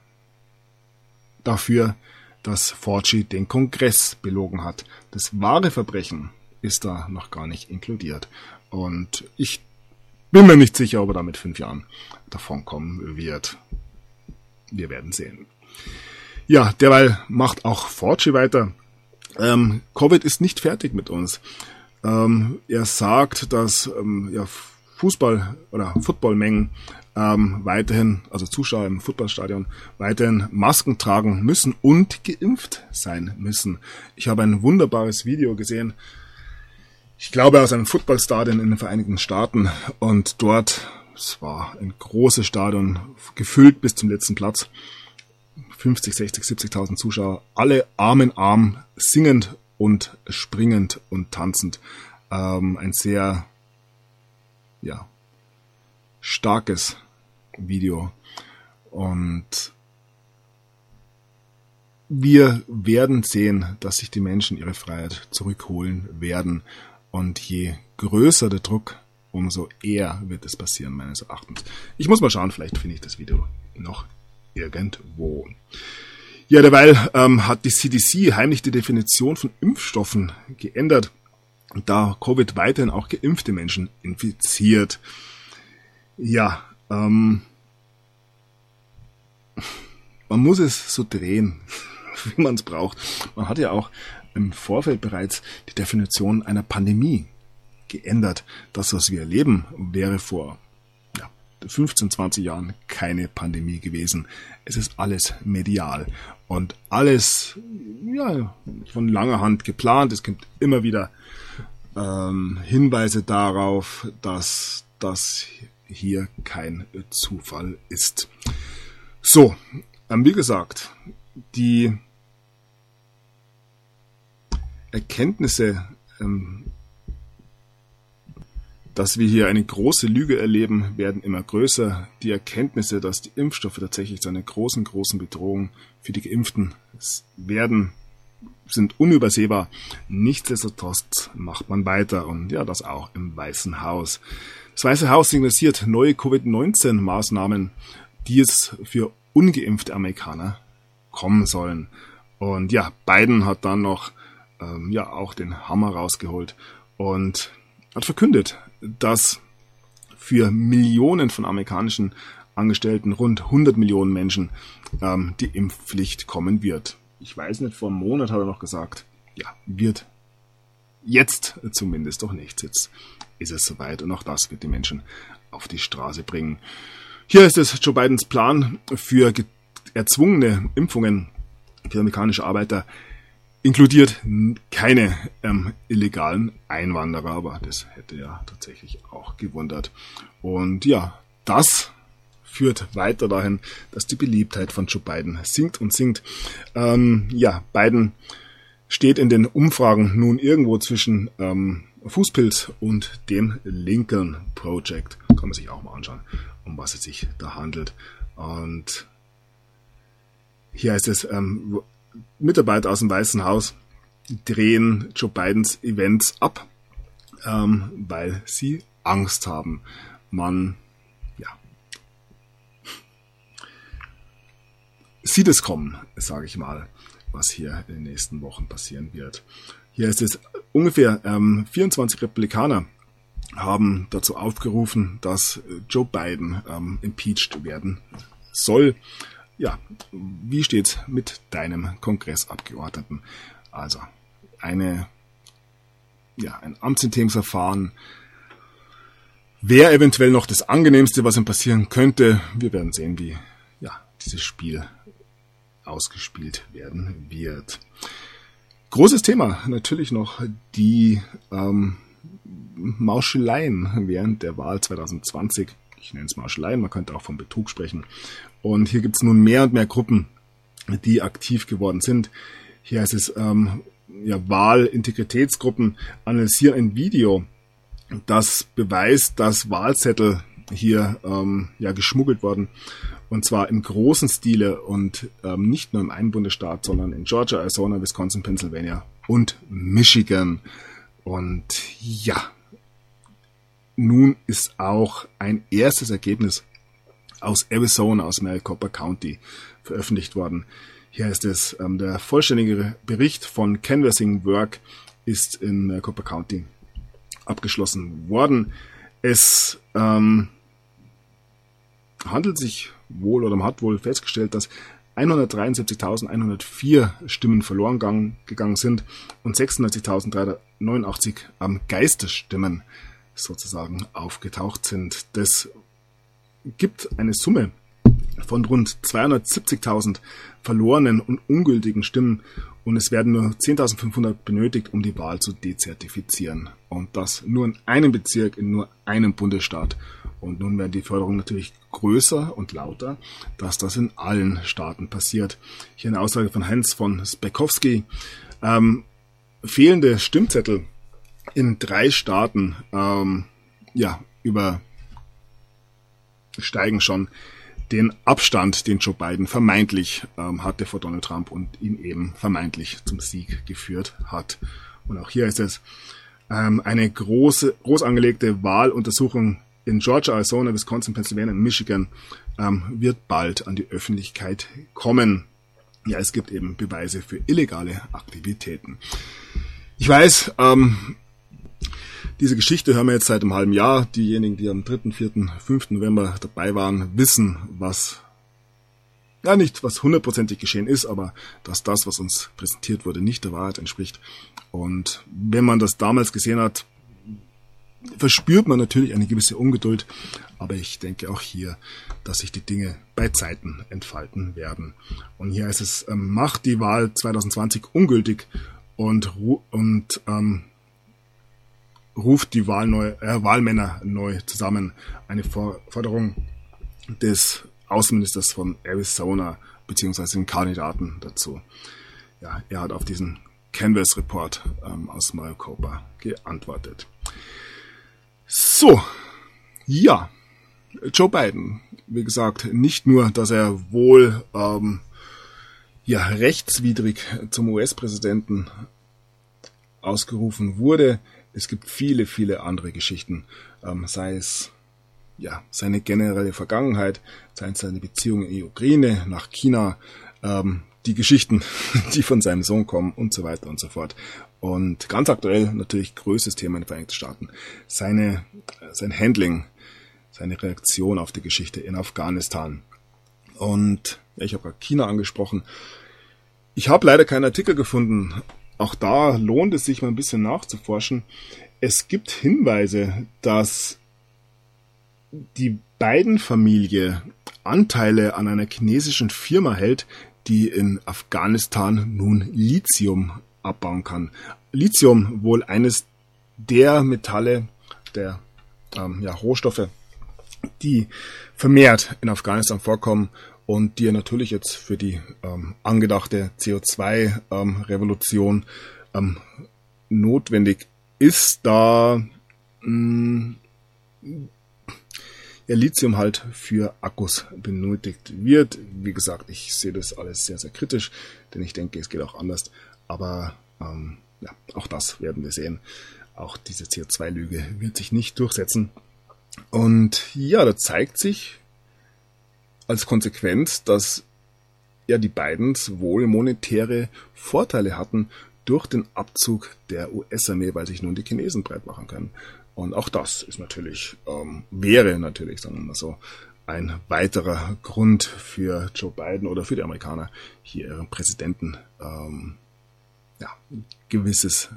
dafür, dass Fauci den Kongress belogen hat. Das wahre Verbrechen ist da noch gar nicht inkludiert. Und ich bin mir nicht sicher, ob er da mit 5 Jahren davonkommen wird. Wir werden sehen. Ja, derweil macht auch Fauci weiter. Covid ist nicht fertig mit uns. Er sagt, dass Fußball- oder Footballmengen weiterhin, also Zuschauer im Fußballstadion, weiterhin Masken tragen müssen und geimpft sein müssen. Ich habe ein wunderbares Video gesehen, ich glaube aus einem Footballstadion in den Vereinigten Staaten, und dort, es war ein großes Stadion, gefüllt bis zum letzten Platz, 50, 60, 70.000 Zuschauer, alle Arm in Arm, singend und springend und tanzend. Ein sehr, starkes Video. Und wir werden sehen, dass sich die Menschen ihre Freiheit zurückholen werden. Und je größer der Druck, umso eher wird es passieren, meines Erachtens. Ich muss mal schauen, vielleicht finde ich das Video noch irgendwo. Ja, derweil hat die CDC heimlich die Definition von Impfstoffen geändert, da Covid weiterhin auch geimpfte Menschen infiziert. Ja, man muss es so drehen, wie man es braucht. Man hat ja auch im Vorfeld bereits die Definition einer Pandemie geändert. Das, was wir erleben, wäre vor 15, 20 Jahren keine Pandemie gewesen. Es ist alles medial und alles von langer Hand geplant. Es gibt immer wieder Hinweise darauf, dass das hier kein Zufall ist. So, wie gesagt, die Erkenntnisse, dass wir hier eine große Lüge erleben, werden immer größer. Die Erkenntnisse, dass die Impfstoffe tatsächlich zu einer großen, großen Bedrohung für die Geimpften werden, sind unübersehbar. Nichtsdestotrotz macht man weiter, und ja, das auch im Weißen Haus. Das Weiße Haus signalisiert neue Covid-19-Maßnahmen, die es für ungeimpfte Amerikaner kommen sollen. Und ja, Biden hat dann noch auch den Hammer rausgeholt und hat verkündet, dass für Millionen von amerikanischen Angestellten, rund 100 Millionen Menschen, die Impfpflicht kommen wird. Ich weiß nicht, vor einem Monat hat er noch gesagt, wird jetzt zumindest doch nichts. Jetzt ist es soweit, und auch das wird die Menschen auf die Straße bringen. Hier ist es Joe Bidens Plan für erzwungene Impfungen für amerikanische Arbeiter. Inkludiert keine illegalen Einwanderer, aber das hätte ja tatsächlich auch gewundert. Und ja, das führt weiter dahin, dass die Beliebtheit von Joe Biden sinkt und sinkt. Biden steht in den Umfragen nun irgendwo zwischen Fußpilz und dem Lincoln Project. Kann man sich auch mal anschauen, um was es sich da handelt. Und hier heißt es, Mitarbeiter aus dem Weißen Haus drehen Joe Bidens Events ab. weil sie Angst haben. Man sieht es kommen, sage ich mal, was hier in den nächsten Wochen passieren wird. Hier ist es ungefähr 24 Republikaner haben dazu aufgerufen, dass Joe Biden impeached werden soll. Ja, wie steht's mit deinem Kongressabgeordneten? Also ein Amtsenthebungsverfahren wäre eventuell noch das Angenehmste, was ihm passieren könnte. Wir werden sehen, wie dieses Spiel ausgespielt werden wird. Großes Thema natürlich noch die Mauscheleien während der Wahl 2020. Ich nenne es Mauscheleien, man könnte auch von Betrug sprechen. Und hier gibt es nun mehr und mehr Gruppen, die aktiv geworden sind. Hier heißt es, Wahlintegritätsgruppen analysieren ein Video, das beweist, dass Wahlzettel hier geschmuggelt wurden. Und zwar im großen Stile und nicht nur im einen Bundesstaat, sondern in Georgia, Arizona, Wisconsin, Pennsylvania und Michigan. Und ja, nun ist auch ein erstes Ergebnis aus Arizona, aus Maricopa County veröffentlicht worden. Hier heißt es, der vollständige Bericht von Canvassing Work ist in Maricopa County abgeschlossen worden. Es handelt sich wohl oder man hat wohl festgestellt, dass 173.104 Stimmen verloren gegangen sind und 96.389 Geisterstimmen sozusagen aufgetaucht sind. Das gibt eine Summe von rund 270.000 verlorenen und ungültigen Stimmen und es werden nur 10.500 benötigt, um die Wahl zu dezertifizieren. Und das nur in einem Bezirk, in nur einem Bundesstaat. Und nun werden die Forderungen natürlich größer und lauter, dass das in allen Staaten passiert. Hier eine Aussage von Hans von Spekowski. Fehlende Stimmzettel in 3 Staaten übersteigen schon den Abstand, den Joe Biden vermeintlich hatte vor Donald Trump und ihn eben vermeintlich zum Sieg geführt hat. Und auch hier ist es eine groß angelegte Wahluntersuchung in Georgia, Arizona, Wisconsin, Pennsylvania und Michigan wird bald an die Öffentlichkeit kommen. Ja, es gibt eben Beweise für illegale Aktivitäten. Ich weiß, diese Geschichte hören wir jetzt seit einem halben Jahr. Diejenigen, die am 3., 4., 5. November dabei waren, wissen, was hundertprozentig geschehen ist, aber dass das, was uns präsentiert wurde, nicht der Wahrheit entspricht. Und wenn man das damals gesehen hat, verspürt man natürlich eine gewisse Ungeduld, aber ich denke auch hier, dass sich die Dinge bei Zeiten entfalten werden. Und hier heißt es, macht die Wahl 2020 ungültig und ruft die Wahlmänner neu zusammen. Eine Forderung des Außenministers von Arizona beziehungsweise den Kandidaten dazu. Ja, er hat auf diesen Canvass Report aus Maricopa geantwortet. So, ja, Joe Biden, wie gesagt, nicht nur, dass er wohl rechtswidrig zum US-Präsidenten ausgerufen wurde, es gibt viele, viele andere Geschichten, sei es seine generelle Vergangenheit, sei es seine Beziehung in die Ukraine, nach China, die Geschichten, die von seinem Sohn kommen und so weiter und so fort. Und ganz aktuell natürlich größtes Thema in den Vereinigten Staaten, sein Handling, seine Reaktion auf die Geschichte in Afghanistan. Und ich habe gerade China angesprochen. Ich habe leider keinen Artikel gefunden. Auch da lohnt es sich mal ein bisschen nachzuforschen. Es gibt Hinweise, dass die Biden-Familie Anteile an einer chinesischen Firma hält, die in Afghanistan nun Lithium abbauen kann. Lithium wohl eines der Metalle, der Rohstoffe, die vermehrt in Afghanistan vorkommen und die natürlich jetzt für die angedachte CO2-Revolution notwendig ist, da Lithium halt für Akkus benötigt wird. Wie gesagt, ich sehe das alles sehr, sehr kritisch, denn ich denke, es geht auch anders. Aber auch das werden wir sehen. auch diese CO2-Lüge wird sich nicht durchsetzen. Und ja, da zeigt sich als Konsequenz, dass ja die Bidens wohl monetäre Vorteile hatten durch den Abzug der US-Armee, weil sich nun die Chinesen breit machen können. Und auch das ist natürlich, wäre natürlich, sagen wir mal so, ein weiterer Grund für Joe Biden oder für die Amerikaner, hier ihren Präsidenten gewisses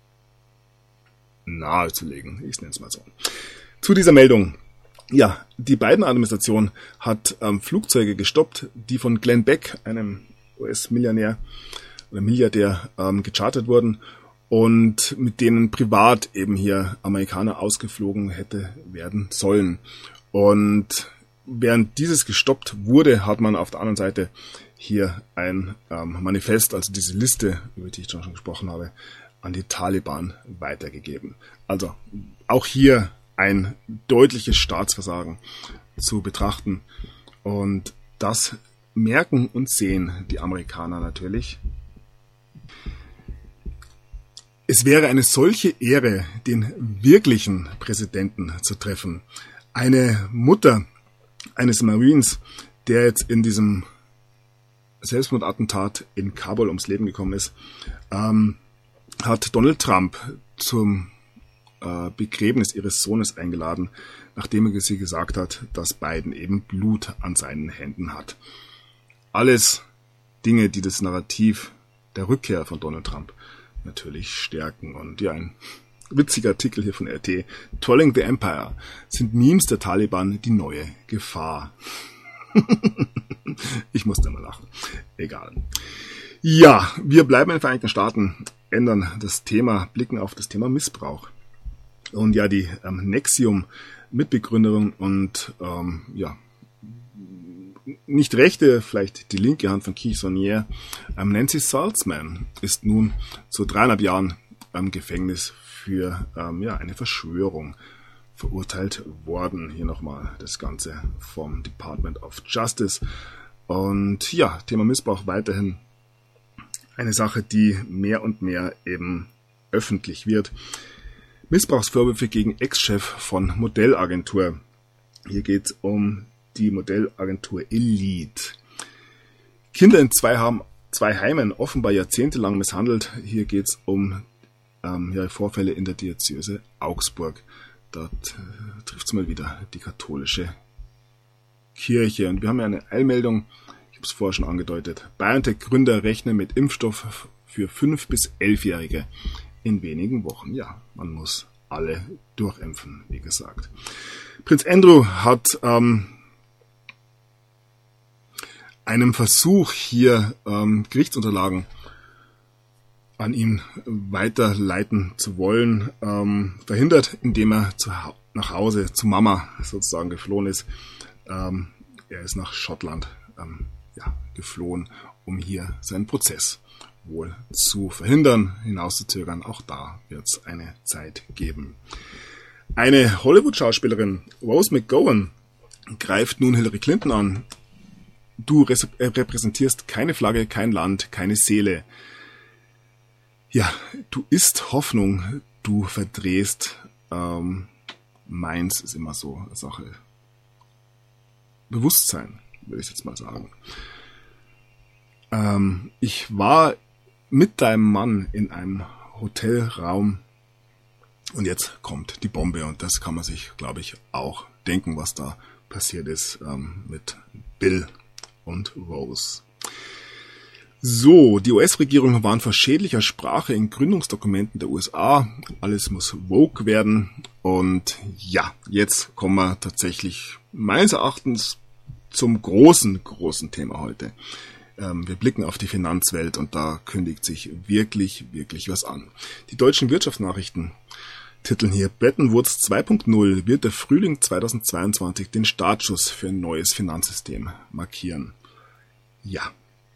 nahezulegen. Ich nenne es mal so. Zu dieser Meldung. Ja, die Biden-Administration hat Flugzeuge gestoppt, die von Glenn Beck, einem US-Millionär oder Milliardär, gechartert wurden und mit denen privat eben hier Amerikaner ausgeflogen hätte werden sollen. Und während dieses gestoppt wurde, hat man auf der anderen Seite hier ein Manifest, also diese Liste, über die ich schon gesprochen habe, an die Taliban weitergegeben. Also auch hier ein deutliches Staatsversagen zu betrachten. Und das merken und sehen die Amerikaner natürlich. Es wäre eine solche Ehre, den wirklichen Präsidenten zu treffen. Eine Mutter eines Marines, der jetzt in diesem Selbstmordattentat in Kabul ums Leben gekommen ist, hat Donald Trump zum Begräbnis ihres Sohnes eingeladen, nachdem er sie gesagt hat, dass Biden eben Blut an seinen Händen hat. Alles Dinge, die das Narrativ der Rückkehr von Donald Trump natürlich stärken. Und ja, ein witziger Artikel hier von RT. Trolling the Empire. Sind Memes der Taliban die neue Gefahr? Ich musste mal lachen. Egal. Ja, wir bleiben in den Vereinigten Staaten, ändern das Thema, blicken auf das Thema Missbrauch. Und ja, die Nexium-Mitbegründerin und nicht rechte, vielleicht die linke Hand von Keith Sonnier, Nancy Salzman, ist nun zu 3,5 Jahren Gefängnis für eine Verschwörung verurteilt worden. Hier nochmal das Ganze vom Department of Justice. Und ja, Thema Missbrauch weiterhin eine Sache, die mehr und mehr eben öffentlich wird. Missbrauchsvorwürfe gegen Ex-Chef von Modellagentur. Hier geht es um die Modellagentur Elite. Kinder in zwei Heimen, offenbar jahrzehntelang misshandelt. Hier geht es um Vorfälle in der Diözese Augsburg. Dort trifft es mal wieder die katholische Kirche. Und wir haben ja eine Eilmeldung, ich habe es vorher schon angedeutet. BioNTech-Gründer rechnen mit Impfstoff für 5- bis 11-Jährige in wenigen Wochen. Ja, man muss alle durchimpfen, wie gesagt. Prinz Andrew hat einem Versuch, hier Gerichtsunterlagen an ihn weiterleiten zu wollen, verhindert, indem er nach Hause zu Mama sozusagen geflohen ist. Er ist nach Schottland geflohen, um hier seinen Prozess wohl zu verhindern, hinauszuzögern. Auch da wird es eine Zeit geben. Eine Hollywood-Schauspielerin, Rose McGowan, greift nun Hillary Clinton an. Du repräsentierst keine Flagge, kein Land, keine Seele. Ja, du isst Hoffnung, du verdrehst meins, ist immer so eine Sache. Bewusstsein, würde ich jetzt mal sagen. Ich war mit deinem Mann in einem Hotelraum und jetzt kommt die Bombe und das kann man sich, glaube ich, auch denken, was da passiert ist mit Bill und Rose. So, die US-Regierung warnt vor schädlicher Sprache in Gründungsdokumenten der USA. Alles muss woke werden. Und ja, jetzt kommen wir tatsächlich meines Erachtens zum großen Thema heute. Wir blicken auf die Finanzwelt und da kündigt sich wirklich was an. Die deutschen Wirtschaftsnachrichten titeln hier: Bretton Woods 2.0 wird der Frühling 2022 den Startschuss für ein neues Finanzsystem markieren. Ja,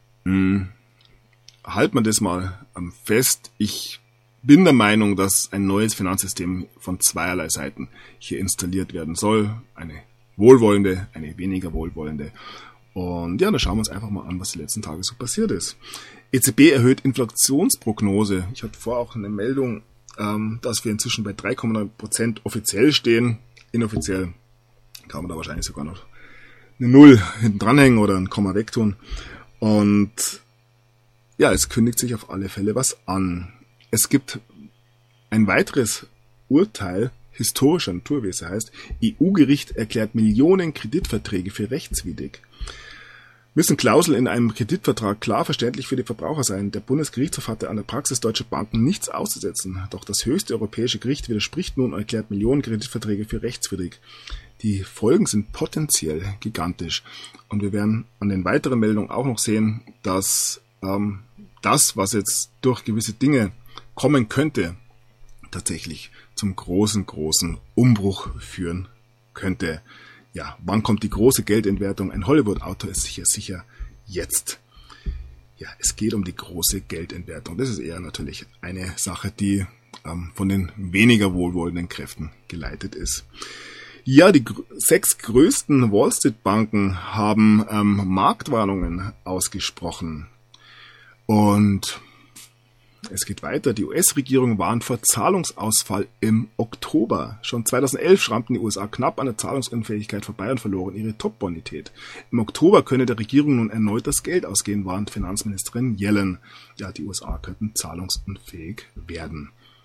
halt man das mal fest. Ich bin der Meinung, dass ein neues Finanzsystem von zweierlei Seiten hier installiert werden soll. Eine wohlwollende, eine weniger wohlwollende. Und ja, da schauen wir uns einfach mal an, was die letzten Tage so passiert ist. EZB erhöht Inflationsprognose. Ich hatte vorher auch eine Meldung dass wir inzwischen bei 3,9% offiziell stehen. Inoffiziell kann man da wahrscheinlich sogar noch eine Null hinten dranhängen oder ein Komma wegtun. Und ja, es kündigt sich auf alle Fälle was an. Es gibt ein weiteres Urteil historischer Natur, wie es heißt. EU-Gericht erklärt Millionen Kreditverträge für rechtswidrig. Müssen Klauseln in einem Kreditvertrag klar verständlich für die Verbraucher sein. Der Bundesgerichtshof hatte an der Praxis deutscher Banken nichts auszusetzen. Doch das höchste europäische Gericht widerspricht nun und erklärt Millionen Kreditverträge für rechtswidrig. Die Folgen sind potenziell gigantisch. Und wir werden an den weiteren Meldungen auch noch sehen, dass das, was jetzt durch gewisse Dinge kommen könnte, tatsächlich zum großen Umbruch führen könnte. Ja, wann kommt die große Geldentwertung? Ein Hollywood-Autor ist sicher jetzt. Ja, es geht um die große Geldentwertung. Das ist eher natürlich eine Sache, die von den weniger wohlwollenden Kräften geleitet ist. Ja, die 6 größten Wall-Street-Banken haben Marktwarnungen ausgesprochen. Und es geht weiter. Die US-Regierung warnt vor Zahlungsausfall im Oktober. Schon 2011 schrammten die USA knapp an der Zahlungsunfähigkeit vorbei und verloren ihre Top-Bonität. Im Oktober könne der Regierung nun erneut das Geld ausgehen, warnt Finanzministerin Yellen. Ja, die USA könnten zahlungsunfähig werden.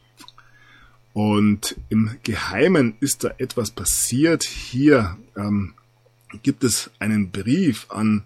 Und im Geheimen ist da etwas passiert. Hier gibt es einen Brief an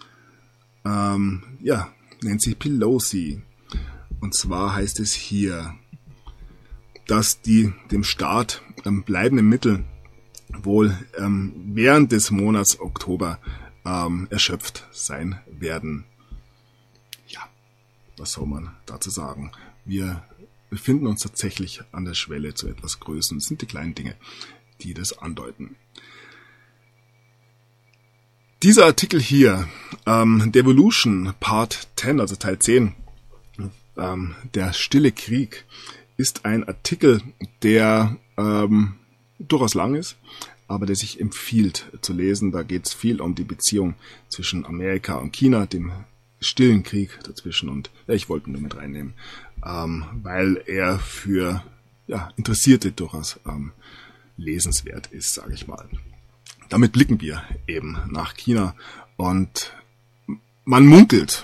Nancy Pelosi. Und zwar heißt es hier, dass die dem Staat bleibenden Mittel wohl während des Monats Oktober erschöpft sein werden. Ja, was soll man dazu sagen? Wir befinden uns tatsächlich an der Schwelle zu etwas Größerem. Das sind die kleinen Dinge, die das andeuten. Dieser Artikel hier, Devolution Part 10, also Teil 10, der Stille Krieg, ist ein Artikel, der durchaus lang ist, aber der sich empfiehlt zu lesen. Da geht es viel um die Beziehung zwischen Amerika und China, dem stillen Krieg dazwischen. Und ich wollte ihn nur mit reinnehmen, weil er für Interessierte durchaus lesenswert ist, sage ich mal. Damit blicken wir eben nach China und man munkelt,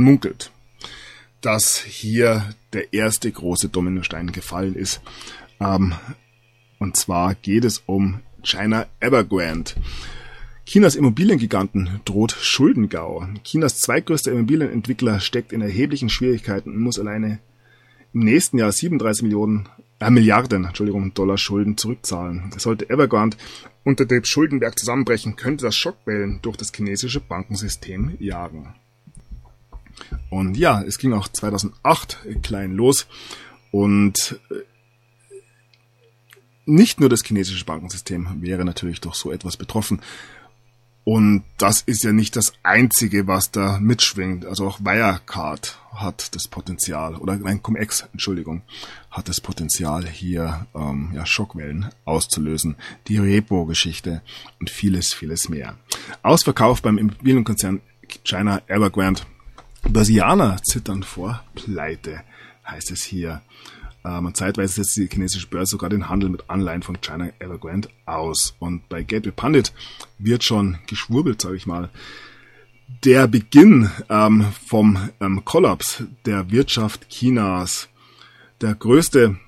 dass hier der erste große Dominostein gefallen ist. Und zwar geht es um China Evergrande. Chinas Immobiliengiganten droht Schuldengau. Chinas zweitgrößter Immobilienentwickler steckt in erheblichen Schwierigkeiten und muss alleine im nächsten Jahr 37 Milliarden Dollar Schulden zurückzahlen. Sollte Evergrande unter dem Schuldenberg zusammenbrechen, könnte das Schockwellen durch das chinesische Bankensystem jagen. Und ja, es ging auch 2008 klein los und nicht nur das chinesische Bankensystem wäre natürlich durch so etwas betroffen. Und das ist ja nicht das Einzige, was da mitschwingt. Also auch Wirecard hat das Potenzial, oder nein, Cum-Ex, Entschuldigung, hat das Potenzial, hier Schockwellen auszulösen. Die Repo-Geschichte und vieles mehr. Ausverkauf beim Immobilienkonzern China Evergrande. Börsianer zittern vor Pleite, heißt es hier. Zeitweise setzt die chinesische Börse sogar den Handel mit Anleihen von China Evergrande aus. Und bei Gateway Pundit wird schon geschwurbelt, sage ich mal. Der Beginn vom Kollaps der Wirtschaft Chinas. Der größte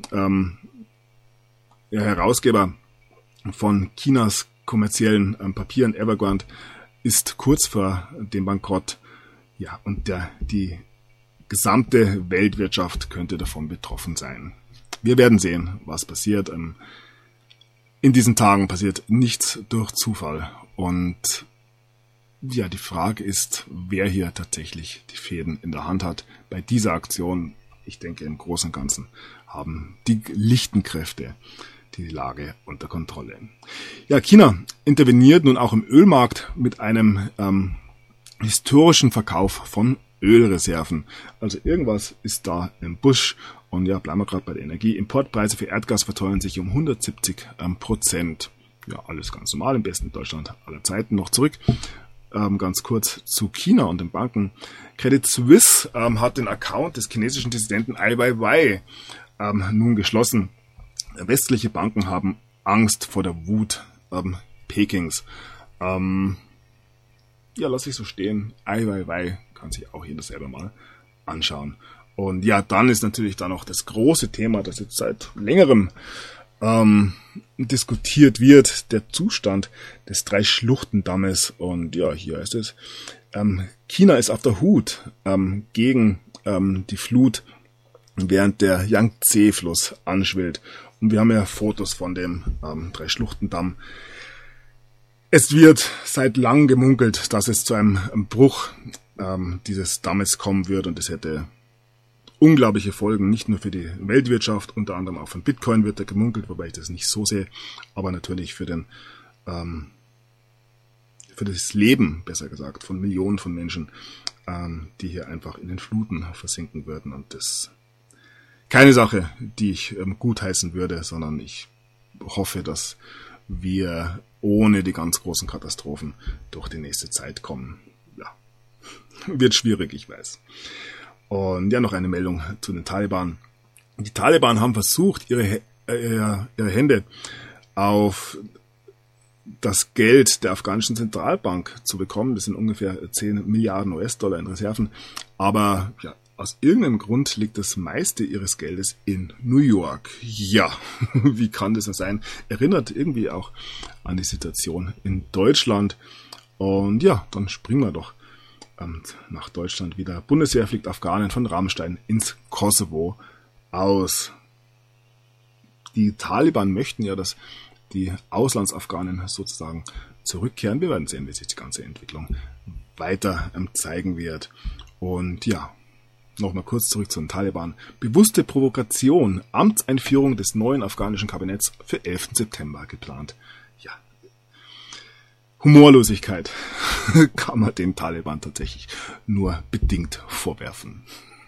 Herausgeber von Chinas kommerziellen Papieren, Evergrande, ist kurz vor dem Bankrott. Ja, und die gesamte Weltwirtschaft könnte davon betroffen sein. Wir werden sehen, was passiert. In diesen Tagen passiert nichts durch Zufall. Und ja, die Frage ist, wer hier tatsächlich die Fäden in der Hand hat. Bei dieser Aktion, ich denke im Großen und Ganzen, haben die lichten Kräfte die Lage unter Kontrolle. Ja, China interveniert nun auch im Ölmarkt mit einem historischen Verkauf von Ölreserven. Also irgendwas ist da im Busch. Und ja, bleiben wir gerade bei der Energie. Importpreise für Erdgas verteuern sich um 170%. Ja, alles ganz normal, im besten Deutschland aller Zeiten. Noch zurück, ganz kurz zu China und den Banken. Credit Suisse hat den Account des chinesischen Dissidenten Ai Weiwei nun geschlossen. Westliche Banken haben Angst vor der Wut Pekings. Lass ich so stehen. Ai, kann sich auch jeder selber mal anschauen. Und ja, dann ist natürlich da noch das große Thema, das jetzt seit längerem diskutiert wird, der Zustand des Drei-Schluchten-Dammes. Und ja, hier heißt es, China ist auf der Hut gegen die Flut, während der Yangtze-Fluss anschwillt. Und wir haben ja Fotos von dem Drei-Schluchten-Damm. Es wird seit langem gemunkelt, dass es zu einem Bruch dieses Dammes kommen wird, und es hätte unglaubliche Folgen, nicht nur für die Weltwirtschaft, unter anderem auch von Bitcoin wird da gemunkelt, wobei ich das nicht so sehe, aber natürlich für das Leben, besser gesagt, von Millionen von Menschen, die hier einfach in den Fluten versinken würden. Und das keine Sache, die ich gutheißen würde, sondern ich hoffe, dass wir ohne die ganz großen Katastrophen durch die nächste Zeit kommen. Ja, wird schwierig, ich weiß. Und ja, noch eine Meldung zu den Taliban. Die Taliban haben versucht, ihre Hände auf das Geld der afghanischen Zentralbank zu bekommen. Das sind ungefähr 10 Milliarden US-Dollar in Reserven. Aber ja, aus irgendeinem Grund liegt das meiste ihres Geldes in New York. Ja, wie kann das denn sein? Erinnert irgendwie auch an die Situation in Deutschland. Und ja, dann springen wir doch nach Deutschland wieder. Bundeswehr fliegt Afghanen von Rammstein ins Kosovo aus. Die Taliban möchten ja, dass die Auslandsafghanen sozusagen zurückkehren. Wir werden sehen, wie sich die ganze Entwicklung weiter zeigen wird. Und ja, nochmal kurz zurück zu den Taliban. Bewusste Provokation, Amtseinführung des neuen afghanischen Kabinetts für 11. September geplant. Ja, Humorlosigkeit kann man den Taliban tatsächlich nur bedingt vorwerfen.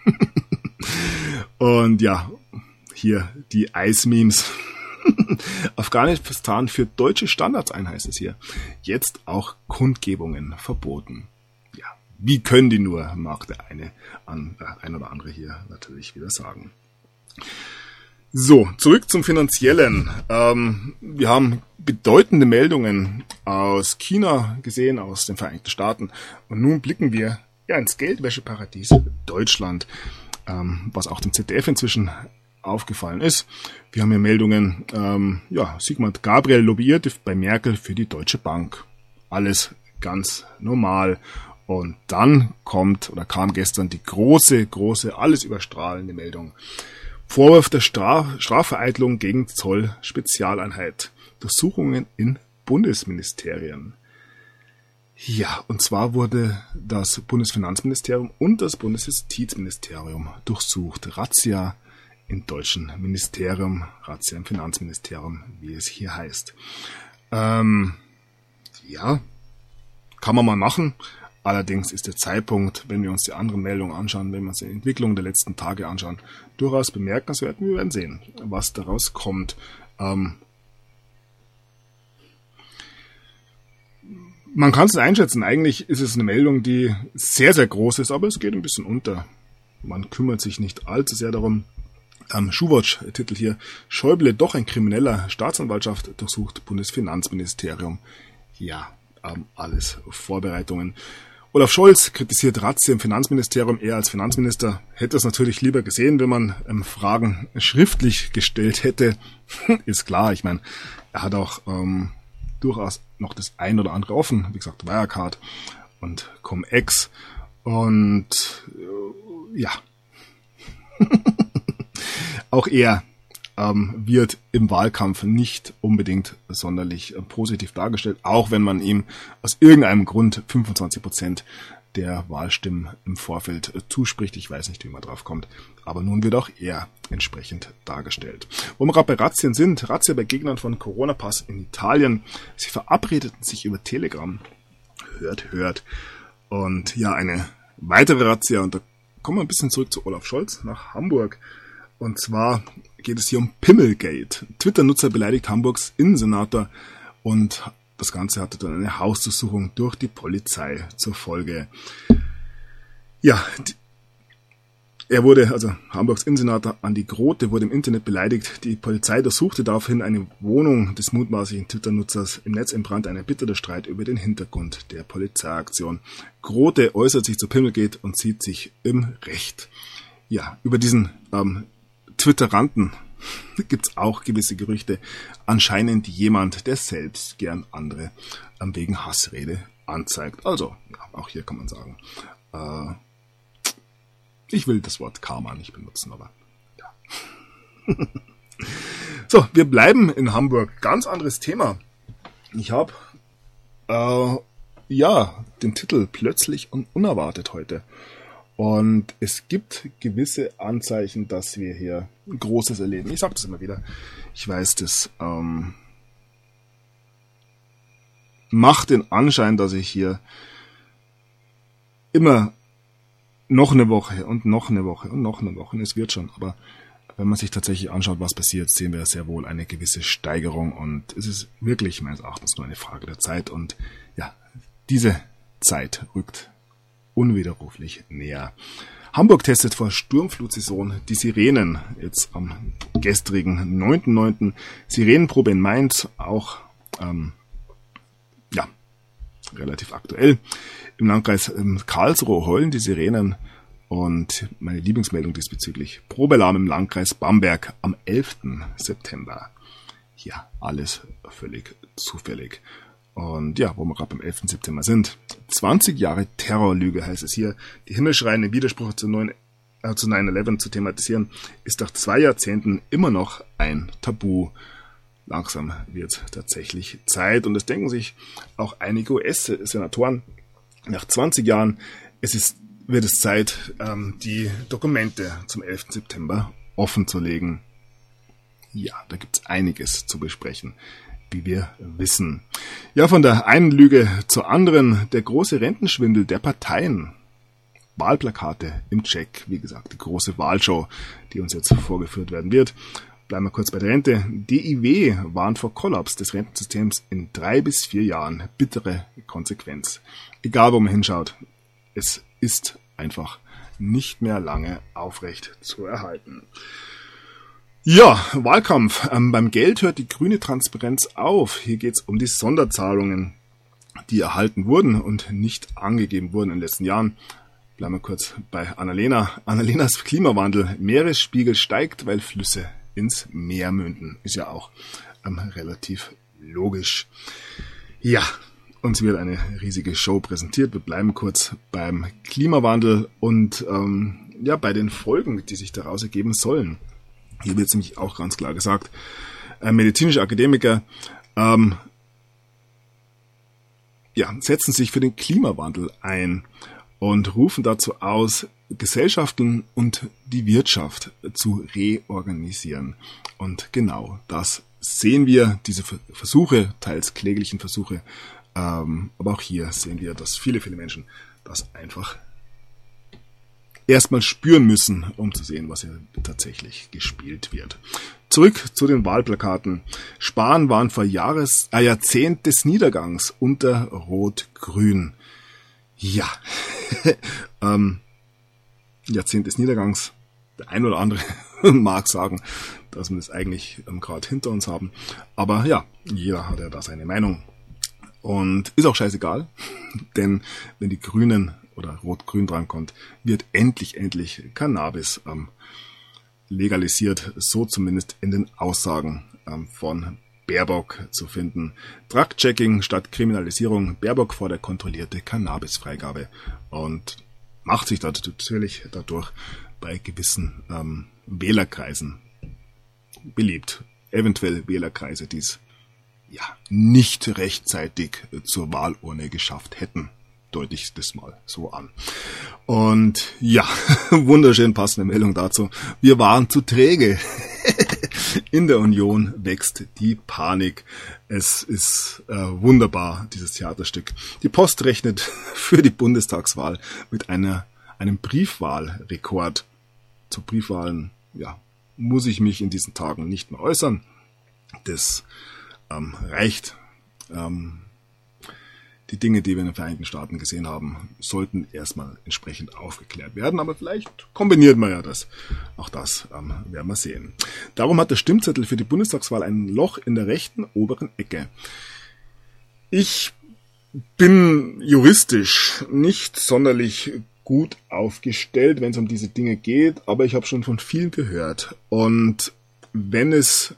Und ja, hier die Eis-Memes. Afghanistan führt deutsche Standards ein, heißt es hier. Jetzt auch Kundgebungen verboten. Ja, wie können die nur, mag der ein oder andere hier natürlich wieder sagen. So, zurück zum Finanziellen. Wir haben bedeutende Meldungen aus China gesehen, aus den Vereinigten Staaten. Und nun blicken wir ins Geldwäscheparadies Deutschland, was auch dem ZDF inzwischen aufgefallen ist. Wir haben hier Meldungen, Sigmar Gabriel lobbyierte bei Merkel für die Deutsche Bank. Alles ganz normal. Und dann kam gestern die große, alles überstrahlende Meldung. Vorwurf der Strafvereitlung gegen Zoll-Spezialeinheit. Durchsuchungen in Bundesministerien. Ja, und zwar wurde das Bundesfinanzministerium und das Bundesjustizministerium durchsucht. Razzia im deutschen Ministerium, Razzia im Finanzministerium, wie es hier heißt. Kann man mal machen. Allerdings ist der Zeitpunkt, wenn wir uns die anderen Meldungen anschauen, wenn wir uns die Entwicklung der letzten Tage anschauen, durchaus bemerkenswert. Wir werden sehen, was daraus kommt. Man kann es einschätzen. Eigentlich ist es eine Meldung, die sehr, sehr groß ist, aber es geht ein bisschen unter. Man kümmert sich nicht allzu sehr darum. Schuhwatch-Titel hier. Schäuble doch ein krimineller, Staatsanwaltschaft durchsucht Bundesfinanzministerium. Ja, alles Vorbereitungen. Olaf Scholz kritisiert Razzia im Finanzministerium. Er als Finanzminister hätte es natürlich lieber gesehen, wenn man Fragen schriftlich gestellt hätte. Ist klar, ich meine, er hat auch durchaus noch das ein oder andere offen. Wie gesagt, Wirecard und Cum-Ex. Und auch er wird im Wahlkampf nicht unbedingt sonderlich positiv dargestellt, auch wenn man ihm aus irgendeinem Grund 25% der Wahlstimmen im Vorfeld zuspricht. Ich weiß nicht, wie man drauf kommt, aber nun wird auch er entsprechend dargestellt. Wo wir gerade bei Razzien sind, Razzia bei Gegnern von Corona-Pass in Italien. Sie verabredeten sich über Telegram. Hört. Und ja, eine weitere Razzia, und da kommen wir ein bisschen zurück zu Olaf Scholz nach Hamburg. Und zwar geht es hier um Pimmelgate. Twitter-Nutzer beleidigt Hamburgs Innensenator und das Ganze hatte dann eine Hausdurchsuchung durch die Polizei zur Folge. Ja, Hamburgs Innensenator Andi Grote, wurde im Internet beleidigt. Die Polizei durchsuchte daraufhin eine Wohnung des mutmaßlichen Twitter-Nutzers. Im Netz entbrannte ein erbitterter Streit über den Hintergrund der Polizeiaktion. Grote äußert sich zu Pimmelgate und zieht sich im Recht. Ja, über diesen Twitteranten gibt's auch gewisse Gerüchte. Anscheinend jemand, der selbst gern andere wegen Hassrede anzeigt. Also, ja, auch hier kann man sagen, ich will das Wort Karma nicht benutzen, aber ja. So, wir bleiben in Hamburg. Ganz anderes Thema. Ich habe den Titel Plötzlich und unerwartet heute. Und es gibt gewisse Anzeichen, dass wir hier Großes erleben. Ich sage das immer wieder. Ich weiß, das macht den Anschein, dass ich hier immer noch eine Woche und noch eine Woche und noch eine Woche. Und es wird schon. Aber wenn man sich tatsächlich anschaut, was passiert, sehen wir sehr wohl eine gewisse Steigerung. Und es ist wirklich meines Erachtens nur eine Frage der Zeit. Und ja, diese Zeit rückt unwiderruflich näher. Hamburg testet vor Sturmflutsaison die Sirenen. Jetzt am gestrigen 9.9. Sirenenprobe in Mainz, auch relativ aktuell. Im Landkreis Karlsruhe heulen die Sirenen und meine Lieblingsmeldung diesbezüglich. Probealarm im Landkreis Bamberg am 11. September. Ja, alles völlig zufällig. Und ja, wo wir gerade beim 11. September sind. 20 Jahre Terrorlüge heißt es hier. Die himmelschreiende Widersprüche zu 9/11 zu thematisieren, ist nach 2 Jahrzehnten immer noch ein Tabu. Langsam wird tatsächlich Zeit. Und das denken sich auch einige US-Senatoren. Nach 20 Jahren wird es Zeit, die Dokumente zum 11. September offen zu legen. Ja, da gibt's einiges zu besprechen, wie wir wissen. Ja, von der einen Lüge zur anderen, der große Rentenschwindel der Parteien. Wahlplakate im Check, wie gesagt, die große Wahlshow, die uns jetzt vorgeführt werden wird. Bleiben wir kurz bei der Rente. DIW warnt vor Kollaps des Rentensystems in 3 bis 4 Jahren. Bittere Konsequenz. Egal, wo man hinschaut, es ist einfach nicht mehr lange aufrecht zu erhalten. Ja, Wahlkampf. Beim Geld hört die grüne Transparenz auf. Hier geht es um die Sonderzahlungen, die erhalten wurden und nicht angegeben wurden in den letzten Jahren. Bleiben wir kurz bei Annalena. Annalenas Klimawandel. Meeresspiegel steigt, weil Flüsse ins Meer münden. Ist ja auch relativ logisch. Ja, uns wird eine riesige Show präsentiert. Wir bleiben kurz beim Klimawandel und bei den Folgen, die sich daraus ergeben sollen. Hier wird es nämlich auch ganz klar gesagt. Medizinische Akademiker setzen sich für den Klimawandel ein und rufen dazu aus, Gesellschaften und die Wirtschaft zu reorganisieren. Und genau das sehen wir, diese Versuche, teils kläglichen Versuche, aber auch hier sehen wir, dass viele Menschen das einfach erstmal spüren müssen, um zu sehen, was hier tatsächlich gespielt wird. Zurück zu den Wahlplakaten. Spahn warnt vor Jahrzehnt des Niedergangs unter Rot-Grün. Ja, Jahrzehnt des Niedergangs. Der ein oder andere mag sagen, dass wir das eigentlich gerade hinter uns haben. Aber ja, jeder hat ja da seine Meinung. Und ist auch scheißegal, denn wenn die Grünen oder Rot-Grün drankommt, wird endlich Cannabis legalisiert, so zumindest in den Aussagen von Baerbock zu finden. Drug-Checking statt Kriminalisierung. Baerbock fordert kontrollierte Cannabisfreigabe und macht sich natürlich dadurch bei gewissen Wählerkreisen beliebt. Eventuell Wählerkreise, die es nicht rechtzeitig zur Wahlurne geschafft hätten. Deute ich das mal so an. Und ja, wunderschön passende Meldung dazu. Wir waren zu träge. In der Union wächst die Panik. Es ist wunderbar, dieses Theaterstück. Die Post rechnet für die Bundestagswahl mit einem Briefwahlrekord. Zu Briefwahlen, muss ich mich in diesen Tagen nicht mehr äußern. Das reicht. die Dinge, die wir in den Vereinigten Staaten gesehen haben, sollten erstmal entsprechend aufgeklärt werden. Aber vielleicht kombiniert man ja das. Auch das werden wir sehen. Darum hat der Stimmzettel für die Bundestagswahl ein Loch in der rechten oberen Ecke. Ich bin juristisch nicht sonderlich gut aufgestellt, wenn es um diese Dinge geht, aber ich habe schon von vielen gehört. Und wenn es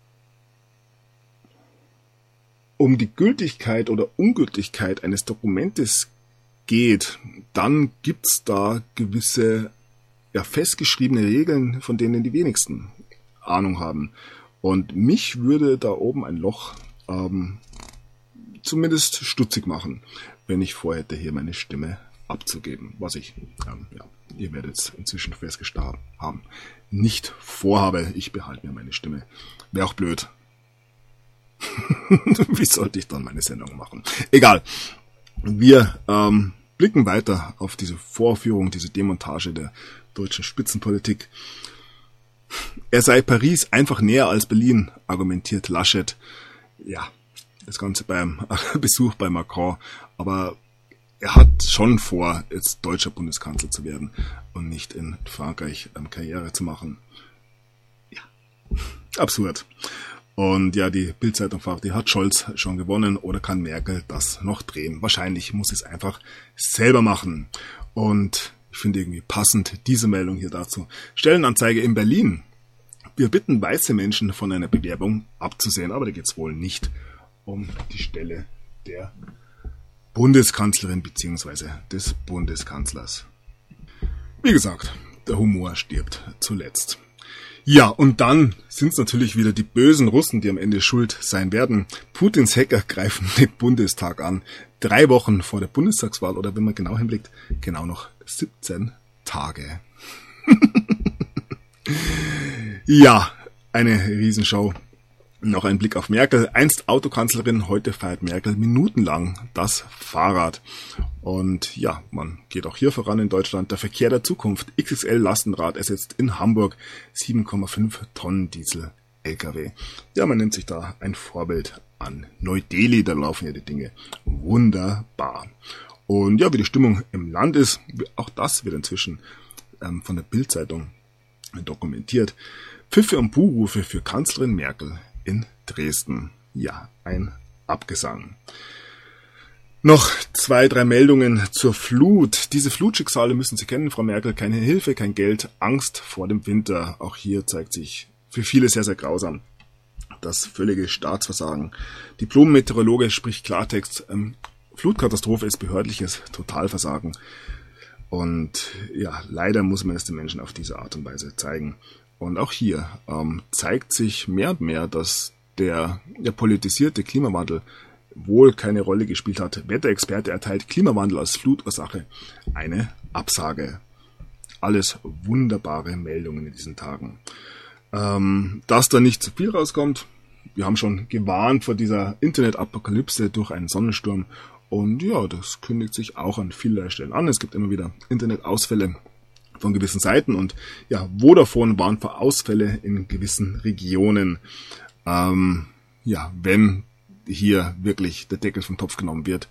um die Gültigkeit oder Ungültigkeit eines Dokumentes geht, dann gibt's da gewisse festgeschriebene Regeln, von denen die wenigsten Ahnung haben. Und mich würde da oben ein Loch zumindest stutzig machen, wenn ich vorhätte, hier meine Stimme abzugeben, was ich, ihr werdet es inzwischen festgestellt haben, nicht vorhabe. Ich behalte mir meine Stimme. Wäre auch blöd. Wie sollte ich dann meine Sendung machen? Egal. Wir blicken weiter auf diese Vorführung, diese Demontage der deutschen Spitzenpolitik. Er sei Paris einfach näher als Berlin, argumentiert Laschet. Ja, das Ganze beim Besuch bei Macron. Aber er hat schon vor, jetzt deutscher Bundeskanzler zu werden und nicht in Frankreich Karriere zu machen. Ja, absurd. Und ja, die Bild-Zeitung fragt, hat Scholz schon gewonnen oder kann Merkel das noch drehen? Wahrscheinlich muss sie es einfach selber machen. Und ich finde irgendwie passend diese Meldung hier dazu. Stellenanzeige in Berlin. Wir bitten weiße Menschen von einer Bewerbung abzusehen, aber da geht es wohl nicht um die Stelle der Bundeskanzlerin bzw. des Bundeskanzlers. Wie gesagt, der Humor stirbt zuletzt. Ja, und dann sind es natürlich wieder die bösen Russen, die am Ende schuld sein werden. Putins Hacker greifen den Bundestag an. 3 Wochen vor der Bundestagswahl, oder wenn man genau hinblickt, genau noch 17 Tage. Ja, eine Riesenshow. Noch ein Blick auf Merkel. Einst Autokanzlerin, heute feiert Merkel minutenlang das Fahrrad. Und ja, man geht auch hier voran in Deutschland. Der Verkehr der Zukunft. XXL Lastenrad ersetzt in Hamburg 7,5 Tonnen Diesel LKW. Ja, man nimmt sich da ein Vorbild an Neu-Delhi. Da laufen ja die Dinge wunderbar. Und ja, wie die Stimmung im Land ist, auch das wird inzwischen von der Bild-Zeitung dokumentiert. Pfiffe und Buhrufe für Kanzlerin Merkel in Dresden. Ja, ein Abgesang. Noch 2, 3 Meldungen zur Flut. Diese Flutschicksale müssen Sie kennen, Frau Merkel. Keine Hilfe, kein Geld, Angst vor dem Winter. Auch hier zeigt sich für viele sehr, sehr grausam das völlige Staatsversagen. Diplom-Meteorologe spricht Klartext. Flutkatastrophe ist behördliches Totalversagen. Und ja, leider muss man es den Menschen auf diese Art und Weise zeigen. Und auch hier zeigt sich mehr und mehr, dass der politisierte Klimawandel wohl keine Rolle gespielt hat. Wetterexperte erteilt Klimawandel als Flutursache eine Absage. Alles wunderbare Meldungen in diesen Tagen. Dass da nicht zu viel rauskommt, wir haben schon gewarnt vor dieser Internetapokalypse durch einen Sonnensturm. Und ja, das kündigt sich auch an vielerlei Stellen an. Es gibt immer wieder Internetausfälle von gewissen Seiten und ja, Vodafone warnt vor Ausfälle in gewissen Regionen. Ja, wenn hier wirklich der Deckel vom Topf genommen wird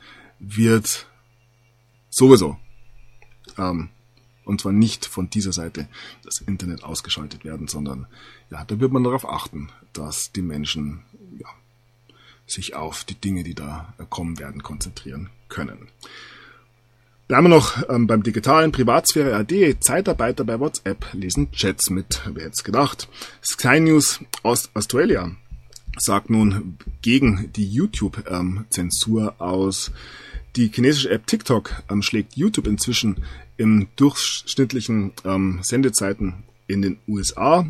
sowieso, und zwar nicht von dieser Seite, das Internet ausgeschaltet werden, sondern ja, da wird man darauf achten, dass die Menschen sich auf die Dinge, die da kommen werden, konzentrieren können. Bleiben wir noch beim Digitalen. Privatsphäre AD. Zeitarbeiter bei WhatsApp lesen Chats mit. Wer hätte es gedacht? Sky News aus Australia sagt nun gegen die YouTube-Zensur aus. Die chinesische App TikTok schlägt YouTube inzwischen im durchschnittlichen Sendezeiten in den USA.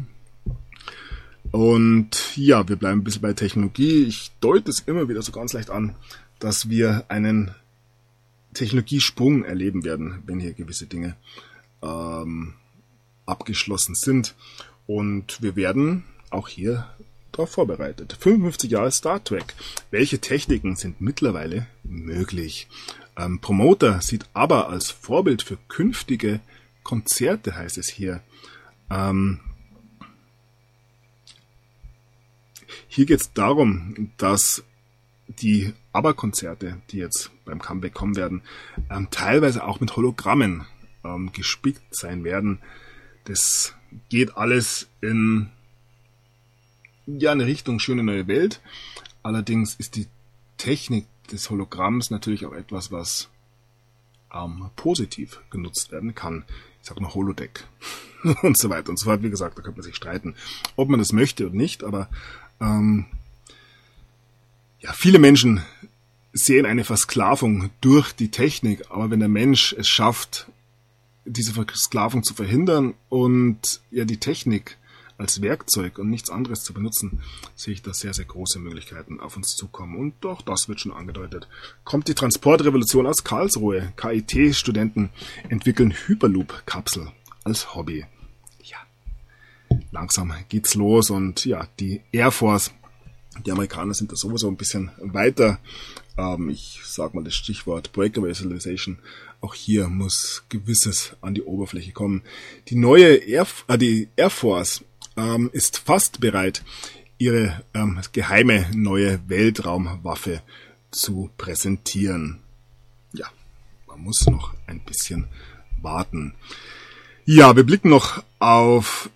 Und ja, wir bleiben ein bisschen bei Technologie. Ich deute es immer wieder so ganz leicht an, dass wir einen Technologiesprung erleben werden, wenn hier gewisse Dinge abgeschlossen sind. Und wir werden auch hier darauf vorbereitet. 55 Jahre Star Trek. Welche Techniken sind mittlerweile möglich? Promoter sieht aber als Vorbild für künftige Konzerte, heißt es hier. Hier geht es darum, dass die ABBA-Konzerte, die jetzt beim Comeback kommen werden, teilweise auch mit Hologrammen gespickt sein werden. Das geht alles in eine Richtung schöne neue Welt. Allerdings ist die Technik des Hologramms natürlich auch etwas, was positiv genutzt werden kann. Ich sage noch Holodeck und so weiter und so fort. Wie gesagt, da könnte man sich streiten, ob man das möchte oder nicht, aber viele Menschen sehen eine Versklavung durch die Technik, aber wenn der Mensch es schafft, diese Versklavung zu verhindern und die Technik als Werkzeug und nichts anderes zu benutzen, sehe ich da sehr, sehr große Möglichkeiten auf uns zukommen. Und doch, das wird schon angedeutet. Kommt die Transportrevolution aus Karlsruhe. KIT-Studenten entwickeln Hyperloop-Kapsel als Hobby. Ja, langsam geht's los und die Air Force, die Amerikaner sind da sowieso ein bisschen weiter. Ich sage mal das Stichwort Breakaway Civilization. Auch hier muss Gewisses an die Oberfläche kommen. Die neue die Air Force ist fast bereit, ihre geheime neue Weltraumwaffe zu präsentieren. Ja, man muss noch ein bisschen warten. Ja, wir blicken noch auf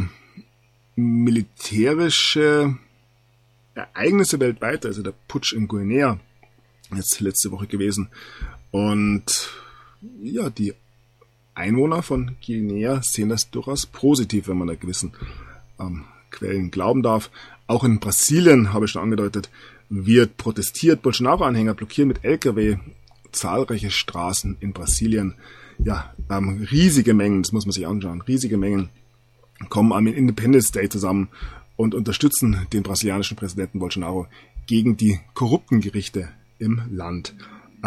militärische Ereignisse weltweit, also der Putsch in Guinea, jetzt letzte Woche gewesen. Und die Einwohner von Guinea sehen das durchaus positiv, wenn man da gewissen Quellen glauben darf. Auch in Brasilien, habe ich schon angedeutet, wird protestiert. Bolsonaro-Anhänger blockieren mit LKW zahlreiche Straßen in Brasilien. Riesige Mengen, das muss man sich anschauen, riesige Mengen kommen am Independence Day zusammen und unterstützen den brasilianischen Präsidenten Bolsonaro gegen die korrupten Gerichte im Land.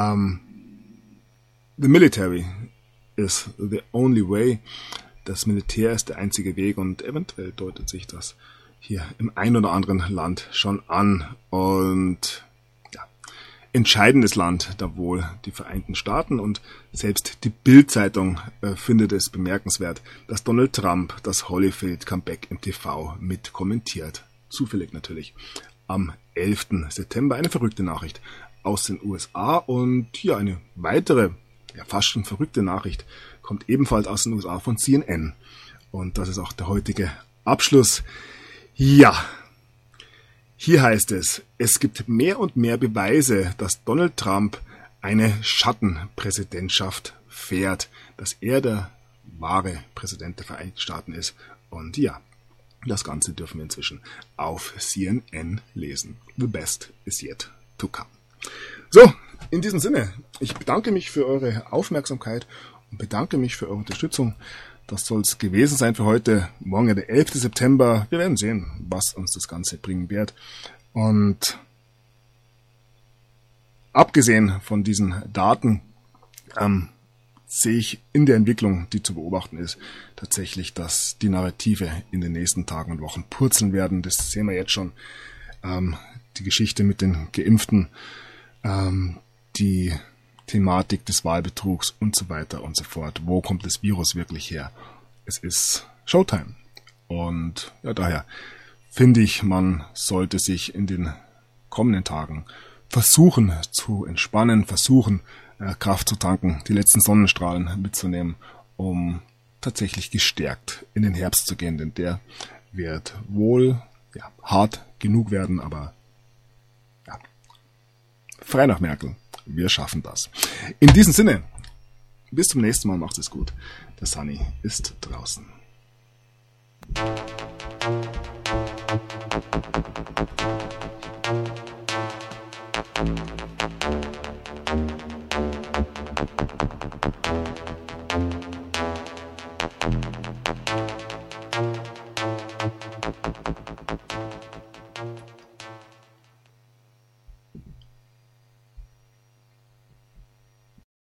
The military is the only way. Das Militär ist der einzige Weg und eventuell deutet sich das hier im ein oder anderen Land schon an. Und entscheidendes Land da wohl die Vereinten Staaten und selbst die Bild-Zeitung findet es bemerkenswert, dass Donald Trump das Holyfield-Comeback im TV mit kommentiert. Zufällig natürlich. Am 11. September eine verrückte Nachricht aus den USA und eine weitere, fast schon verrückte Nachricht kommt ebenfalls aus den USA von CNN. Und das ist auch der heutige Abschluss. Ja, hier heißt es, es gibt mehr und mehr Beweise, dass Donald Trump eine Schattenpräsidentschaft fährt, dass er der wahre Präsident der Vereinigten Staaten ist. Und das Ganze dürfen wir inzwischen auf CNN lesen. The best is yet to come. So, in diesem Sinne, ich bedanke mich für eure Aufmerksamkeit und bedanke mich für eure Unterstützung. Das soll es gewesen sein für heute. Morgen der 11. September. Wir werden sehen, was uns das Ganze bringen wird. Und abgesehen von diesen Daten sehe ich in der Entwicklung, die zu beobachten ist, tatsächlich, dass die Narrative in den nächsten Tagen und Wochen purzeln werden. Das sehen wir jetzt schon. Die Geschichte mit den Geimpften, die Thematik des Wahlbetrugs und so weiter und so fort. Wo kommt das Virus wirklich her? Es ist Showtime. Und daher finde ich, man sollte sich in den kommenden Tagen versuchen zu entspannen, versuchen Kraft zu tanken, die letzten Sonnenstrahlen mitzunehmen, um tatsächlich gestärkt in den Herbst zu gehen, denn der wird wohl hart genug werden, aber frei nach Merkel. Wir schaffen das. In diesem Sinne, bis zum nächsten Mal, macht es gut. Der Sunny ist draußen.